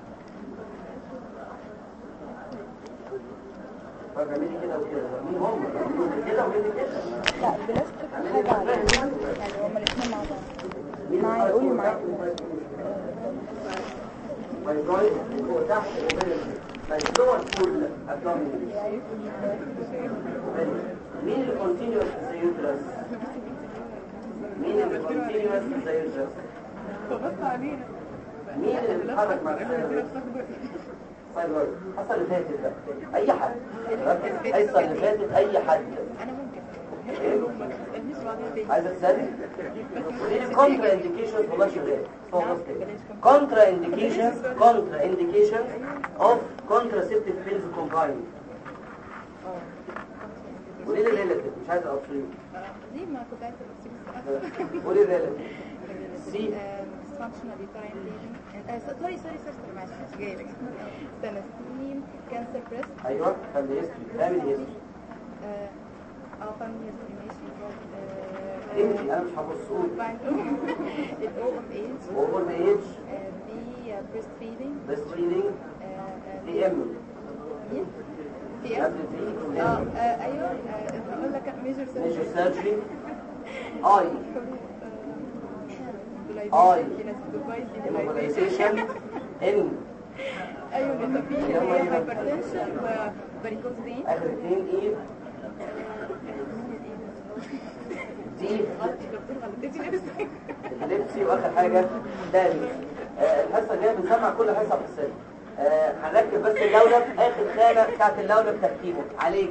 فاهمين كده وكده مين هم كده ومين كده. لا البلاستيك حاجه على يعني هما الاثنين مع بعض. معايا قولي معايا فايبرويد فوق تحت فالدول كل ابدومين. مين اللي كونتينيوس زيوترس؟ مين اللي كونتينيوس زيوترس؟ مين اللي بيتحرك مع السيرفس؟ فايبرويد. الحصه اللي فاتت بقى اي حد الحصه اللي فاتت اي حد انا ممكن عايزه تسالي دي كونترا انديكيشنز والله شغال كونترا انديكيشنز كونترا انديكيشنز اوف كونتراسيبتيف بيلز كومبايند. قولي لي ريلاتيف مش عايز الابسوليوت. دي ما كنت عايزه الابسوليوت. قولي ريلاتيف. سي functional uterine bleeding. سوري سوري سوري معلش مش جاي لك. استنى سي كانسر بريست. ايوه فاميلي هيستوري فاميلي هيستوري. اه فاميلي هيستوري ماشي. انت انا مش هبص قول. الاو اوف ايج. اوفر ذا ايج. دي بريست فيدنج. بريست فيدنج. دي ام. مين؟ دي ام. اه ايوه هقول لك ميجر سيرجري. ميجر سيرجري. اي. اي. immobilization. ان. ايوه نيتروبينيا اللي هي هايبرتنشن وباريكوز فين. اخر اثنين ايه؟ دي ابيليبسي. واخر حاجه تاني. آه الحصه الجايه بنسمع كل حصه في السنه. آه هنركب بس اللولب اخر خانه بتاعت اللولب تركيبه عليك.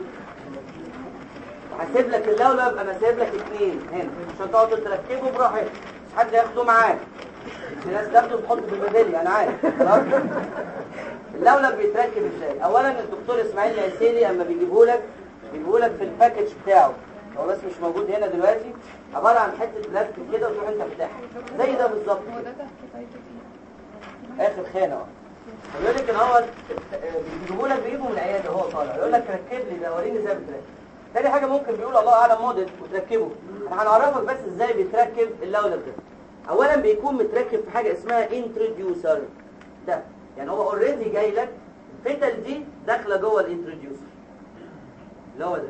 هسيب لك اللولب انا سايب لك اثنين هنا عشان تقعدوا تركبوا براحتك مش حد ياخده معاك. في ناس تاخده وتحط في الميداليه انا عارف خلاص. اللولب بيتركب ازاي؟ اولا الدكتور اسماعيل العسيلي اما بيجيبه لك بيجيبه لك في الباكج بتاعه، هو بس مش موجود هنا دلوقتي، عباره عن حته بلاستيك كده وتروح انت فاتحها زي ده بالظبط. هو ده تحت اخر خانه اهو. بيقول لك ان هو بيجيبوا لك بيجيبوا من العياده هو طالع يقول لك ركب لي ده وريني ازاي بتركب. تاني حاجه ممكن بيقول الله اعلم موديل وتركبه. احنا هنعرفك بس ازاي بيتركب اللولب ده. اولا بيكون متركب في حاجه اسمها انتروديوسر ده، يعني هو اوريدي جاي لك الفتل دي داخله جوه الانتروديوسر اللي هو ده،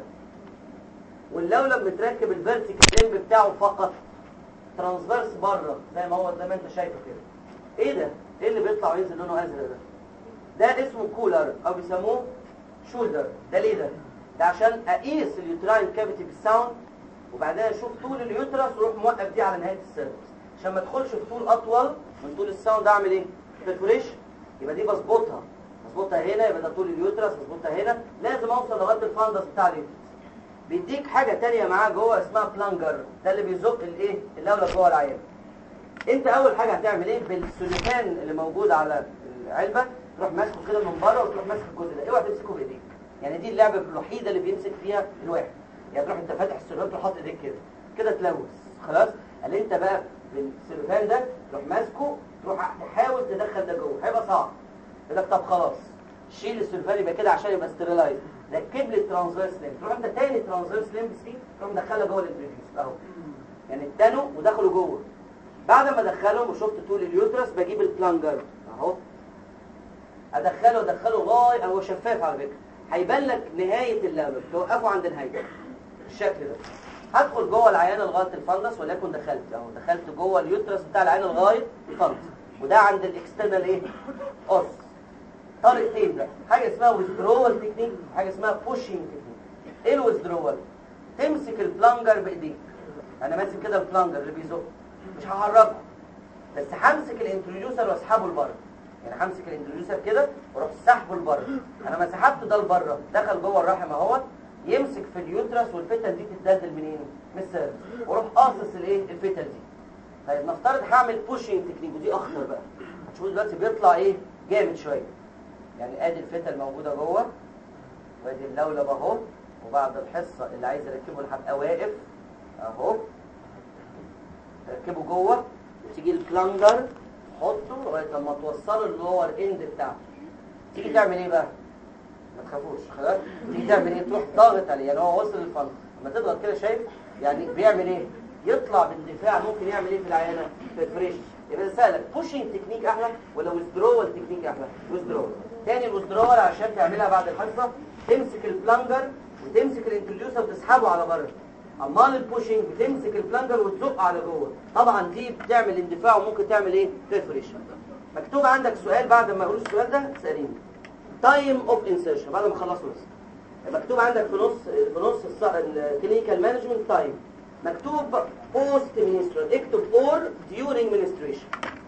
واللولب متركب الفيرتيكال ليمب بتاعه فقط ترانسفيرس بره زي ما هو زي ما انت شايفه كده. ايه ده؟ ايه اللي بيطلع وينزل لونه ازرق ده؟ ده اسمه كولر او بيسموه شولدر. ده ليه ده؟ ده عشان اقيس اليوتراين كافيتي بالساوند وبعدين اشوف طول اليوترس واروح موقف دي على نهايه السيرفس عشان ما ادخلش في طول اطول من طول الساوند. اعمل ايه؟ برفوريشن. يبقى دي بظبطها بظبطها هنا، يبقى ده طول اليوترس بظبطها هنا، لازم اوصل لغايه الفاندس بتاع اليوترس. بيديك حاجه ثانيه معاه جوه اسمها بلانجر، ده اللي بيزق الايه؟ اللولب جوه العيان. انت اول حاجه هتعمل ايه؟ بالسلوفان اللي موجود على العلبه تروح ماسكه كده من بره وتروح ماسك الجزء ده، اوعى تمسكه بايديك. يعني دي اللعبه الوحيده اللي بيمسك فيها الواحد. يعني تروح انت فاتح السلوفان تروح حاطط ايديك كده كده تلوث خلاص. قال انت بقى بالسلوفان ده تروح ماسكه تروح تحاول تدخل ده جوه، هيبقى صعب. يقول لك طب خلاص شيل السلوفان يبقى كده عشان يبقى ستيرلايز، ركب لي الترانسفيرس ليمب، تروح انت تاني ترانسفيرس ليمب سي تروح مدخلها جوه الانتروديوس اهو. يعني اتنوا ودخلوا جوه. بعد ما ادخلهم وشفت طول اليوترس بجيب البلانجر اهو ادخله ادخله لغايه هو شفاف على فكره، هيبان لك نهايه اللولب، توقفوا عند نهايته بالشكل ده. هدخل جوه العيان لغايه الفندس وليكن دخلت اهو دخلت جوه اليوترس بتاع العيان لغايه الفندس، وده عند الاكسترنال ايه؟ اوس. طريقتين بقى، حاجه اسمها ويزدرول تكنيك وحاجه اسمها بوشنج تكنيك. ايه الويزدرول؟ تمسك البلانجر بايديك، انا ماسك كده البلانجر اللي بيزق مش هحركه بس همسك الانتروديوسر واسحبه لبره. يعني همسك الانتروديوسر كده واروح سحبه لبره. انا ما سحبت ده لبره دخل جوه الرحم اهوت، يمسك في اليوترس والفتل دي تتدلدل منين؟ من السيرفس، واروح قاصص الايه؟ الفتل دي. طيب نفترض هعمل بوشنج تكنيك ودي اخطر بقى، هتشوفوا دلوقتي بيطلع ايه؟ جامد شويه. يعني ادي الفتل موجوده جوه وادي اللولب اهو، وبعد الحصه اللي عايز اركبه انا هبقى واقف اهو تركبه جوه وتيجي البلانجر تحطه لغايه لما توصله اللور اند بتاعته. تيجي تعمل ايه بقى؟ ما تخافوش خلاص. تيجي تعمل ايه؟ تروح ضاغط عليه، يعني هو وصل للفندس لما تضغط كده شايف يعني بيعمل ايه؟ يطلع باندفاع. ممكن يعمل ايه في العيانه؟ برفريشن. يبقى سهله. بوشنج تكنيك احلى ولا ويزدرول تكنيك احلى؟ ويزدرول. تاني الويزدرول عشان تعملها بعد الحصه تمسك البلانجر وتمسك الانتروديوسر وتسحبه على بره. امال البوشنج بتمسك البلانجر وتزق على جوه. طبعا دي بتعمل اندفاع وممكن تعمل ايه؟ برفريشن. مكتوب عندك سؤال بعد ما اقول السؤال ده تساليني. تايم اوف انسيرشن بعد ما خلصوا بس. مكتوب عندك في نص في نص الكلينيكال مانجمنت تايم مكتوب بوست مينسترال، اكتب اور ديورينج مينستريشن.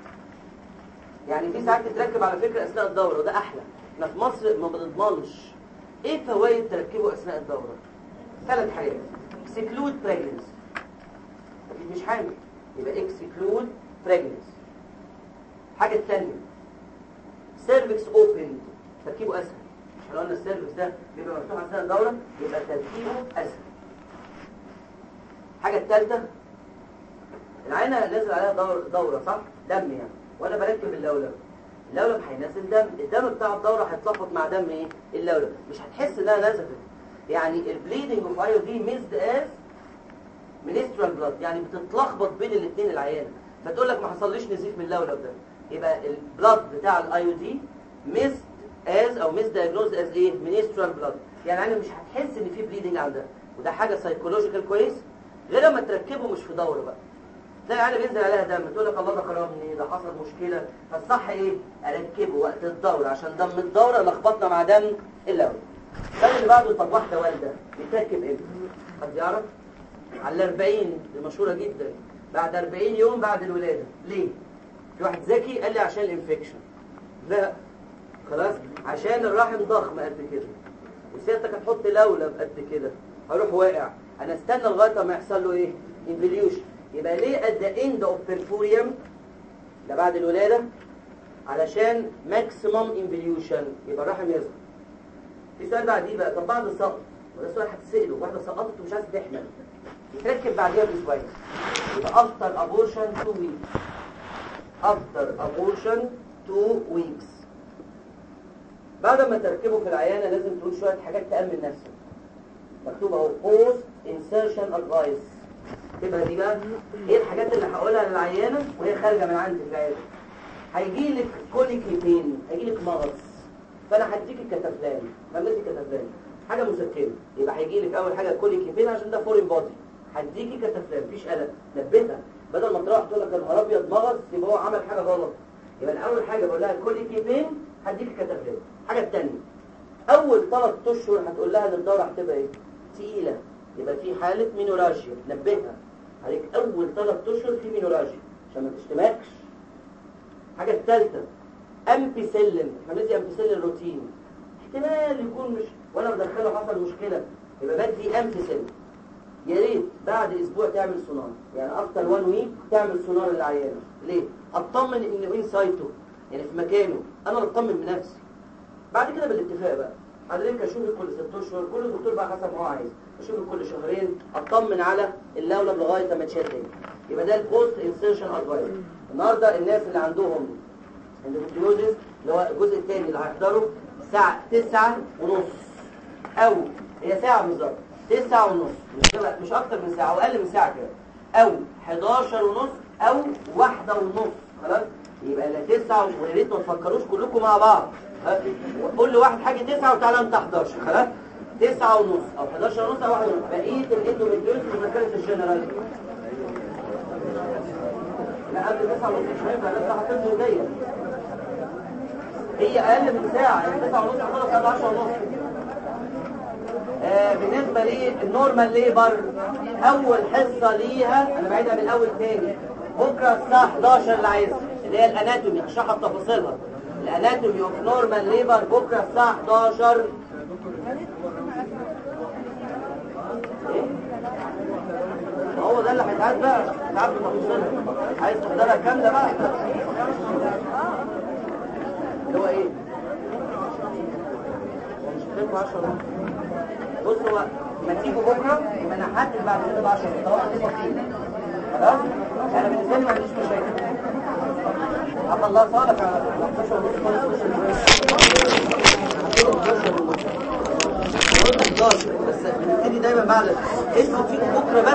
يعني في ساعات تتركب على فكره اثناء الدوره وده احلى. احنا في مصر ما بنضمنش ايه فوائد تركبه اثناء الدوره. ثلاث حاجات. اكسكلود بريجننسي، مش حامل يبقى اكسكلود بريجننسي. الحاجه الثانيه سيرفكس اوبن، تركيبه اسهل. احنا قلنا السيرفكس ده بيبقى مفتوح اثناء الدوره يبقى تركيبه اسهل. الحاجه الثالثه، العينه نازل عليها دور دوره صح؟ دم يعني، وانا بركب اللولب، اللولب هينزل دم، الدم بتاع الدوره هيتلخبط مع دم ايه؟ اللولب، مش هتحس انها نزفت. يعني البليدنج اوف اي او دي ميزد از منسترال بلاد، يعني بتتلخبط بين الاثنين العيانه، فتقول لك ما حصليش نزيف من اللولب ده، يبقى البلاد بتاع الاي او دي ميزد از او ميزد دايجنوز از ايه؟ منسترال بلاد، يعني انا مش هتحس ان في بليدنج عندها، وده حاجه سايكولوجيكال كويس. غير لما تركبه مش في دوره بقى، تلاقي عينه بينزل عليها دم، تقول لك الله ده خرمني، ده حصل مشكله، فالصح ايه؟ اركبه وقت الدوره عشان دم الدوره لخبطنا مع دم اللولب. الثاني اللي بعده، طب واحده والده بتركب امتى؟ حد يعرف؟ على الأربعين، المشهورة جدا، بعد أربعين يوم بعد الولادة. ليه؟ في واحد ذكي قال لي عشان الانفكشن. لا خلاص، عشان الرحم ضخم قد كده وسيادتك هتحط لولب قد كده هروح واقع، انا استنى لغايه ما يحصل له ايه؟ انفليوشن. يبقى ليه at the end of perfurium ده بعد الولاده؟ علشان ماكسيمم انفليوشن، يبقى الرحم يظهر. في سؤال بعديه بقى، طب بعد السقط، وده سؤال هتسأله، واحده سقطت ومش عايزه تحمل، يتركب بعديها باسبوعين، يبقى after abortion two weeks. after abortion two weeks. بعد ما تركبه في العيانه لازم تقول شويه حاجات تأمن نفسك. مكتوب اهو post insertion advice. تبقى دي بقى ايه الحاجات اللي هقولها للعيانه وهي خارجه من عندي في العياده. هيجي لك كوليكي بين، هيجي لك مغص، فانا هديك الكتافلان، مملتي كتافلان حاجه مسكنه، يبقى هيجي لك اول حاجه كوليكي بين عشان ده فورين بودي، هديكي كتافلان مفيش قلق، نبهها بدل ما تروح تقول لك يا نهار ابيض مغص يبقى هو عمل حاجه غلط. يبقى اول حاجه بقول لها كوليكي بين، هديكي كتافلان. الحاجه الثانيه، اول ثلاث اشهر هتقول لها ان الدوره هتبقى ايه؟ تقيله، يبقى في حاله مينوراجيا، نبهها عليك اول ثلاث اشهر في مينوراجيا عشان ما تشتمكش. الحاجه الثالثه امبيسيلين، احنا بندي امبيسيلين روتين، احتمال يكون مش وانا بدخله حصل مشكله، يبقى بدي امبيسيلين. يا ريت بعد اسبوع تعمل سونار، يعني افتر وان ويك تعمل سونار للعيانه. ليه؟ اطمن انه ان سايته، يعني في مكانه، انا بطمن بنفسي. بعد كده بالاتفاق بقى، حضرتك اشوفك كل ست اشهر، كل دكتور بقى حسب ما هو عايز، اشوفك كل شهرين، اطمن على اللولب لغايه ما تشال تاني. يبقى ده البوست انسيرشن ادفايس. النهارده الناس اللي عندهم اندوميتريوزيس اللي هو الجزء الثاني اللي هيحضروا الساعه تسعة ونص، او هي ساعه بالظبط، تسعة ونص، مش مش اكتر من ساعه واقل من ساعه كده، او حداشر ونص او واحدة ونص. خلاص، يبقى لا تسعة، ويا ريت ما تفكروش كلكم مع بعض، قول لواحد حاجه تسعة وتعالى انت حداشر. خلاص، تسعة ونص او حداشر ونص او واحدة ونص. بقيه الاندوميتريوزيس مذاكره الجنرال لا قبل تسعة ونص مش هينفع، الناس هتفضل دي هي اقل من ساعه، يعني تسعة ونص هتخلص قبل عشرة ونص. آه بالنسبه للنورمال ليبر، اول حصه ليها انا بعيدها من اول تاني، بكره الساعه حداشر اللي عايزها، اللي هي الاناتومي هشرحها بتفاصيلها. الاناتومي اوف نورمال ليبر بكره الساعه حداشر. هو ده اللي هيتعاد بقى، هيتعاد بتفاصيلها، عايز تحضرها كامله بقى اللي هو ايه؟ مش هتبقى عشرة. بص، هو ما تيجوا بكره يبقى انا هحدد بعد كده ب عشرة طبعا دي بسيطه. خلاص، انا بالنسبه لي ما عنديش مشاكل. عم الله صالح على حداشر ونص خالص، بس بنبتدي دايما بعد انتوا فيكم بكره بس.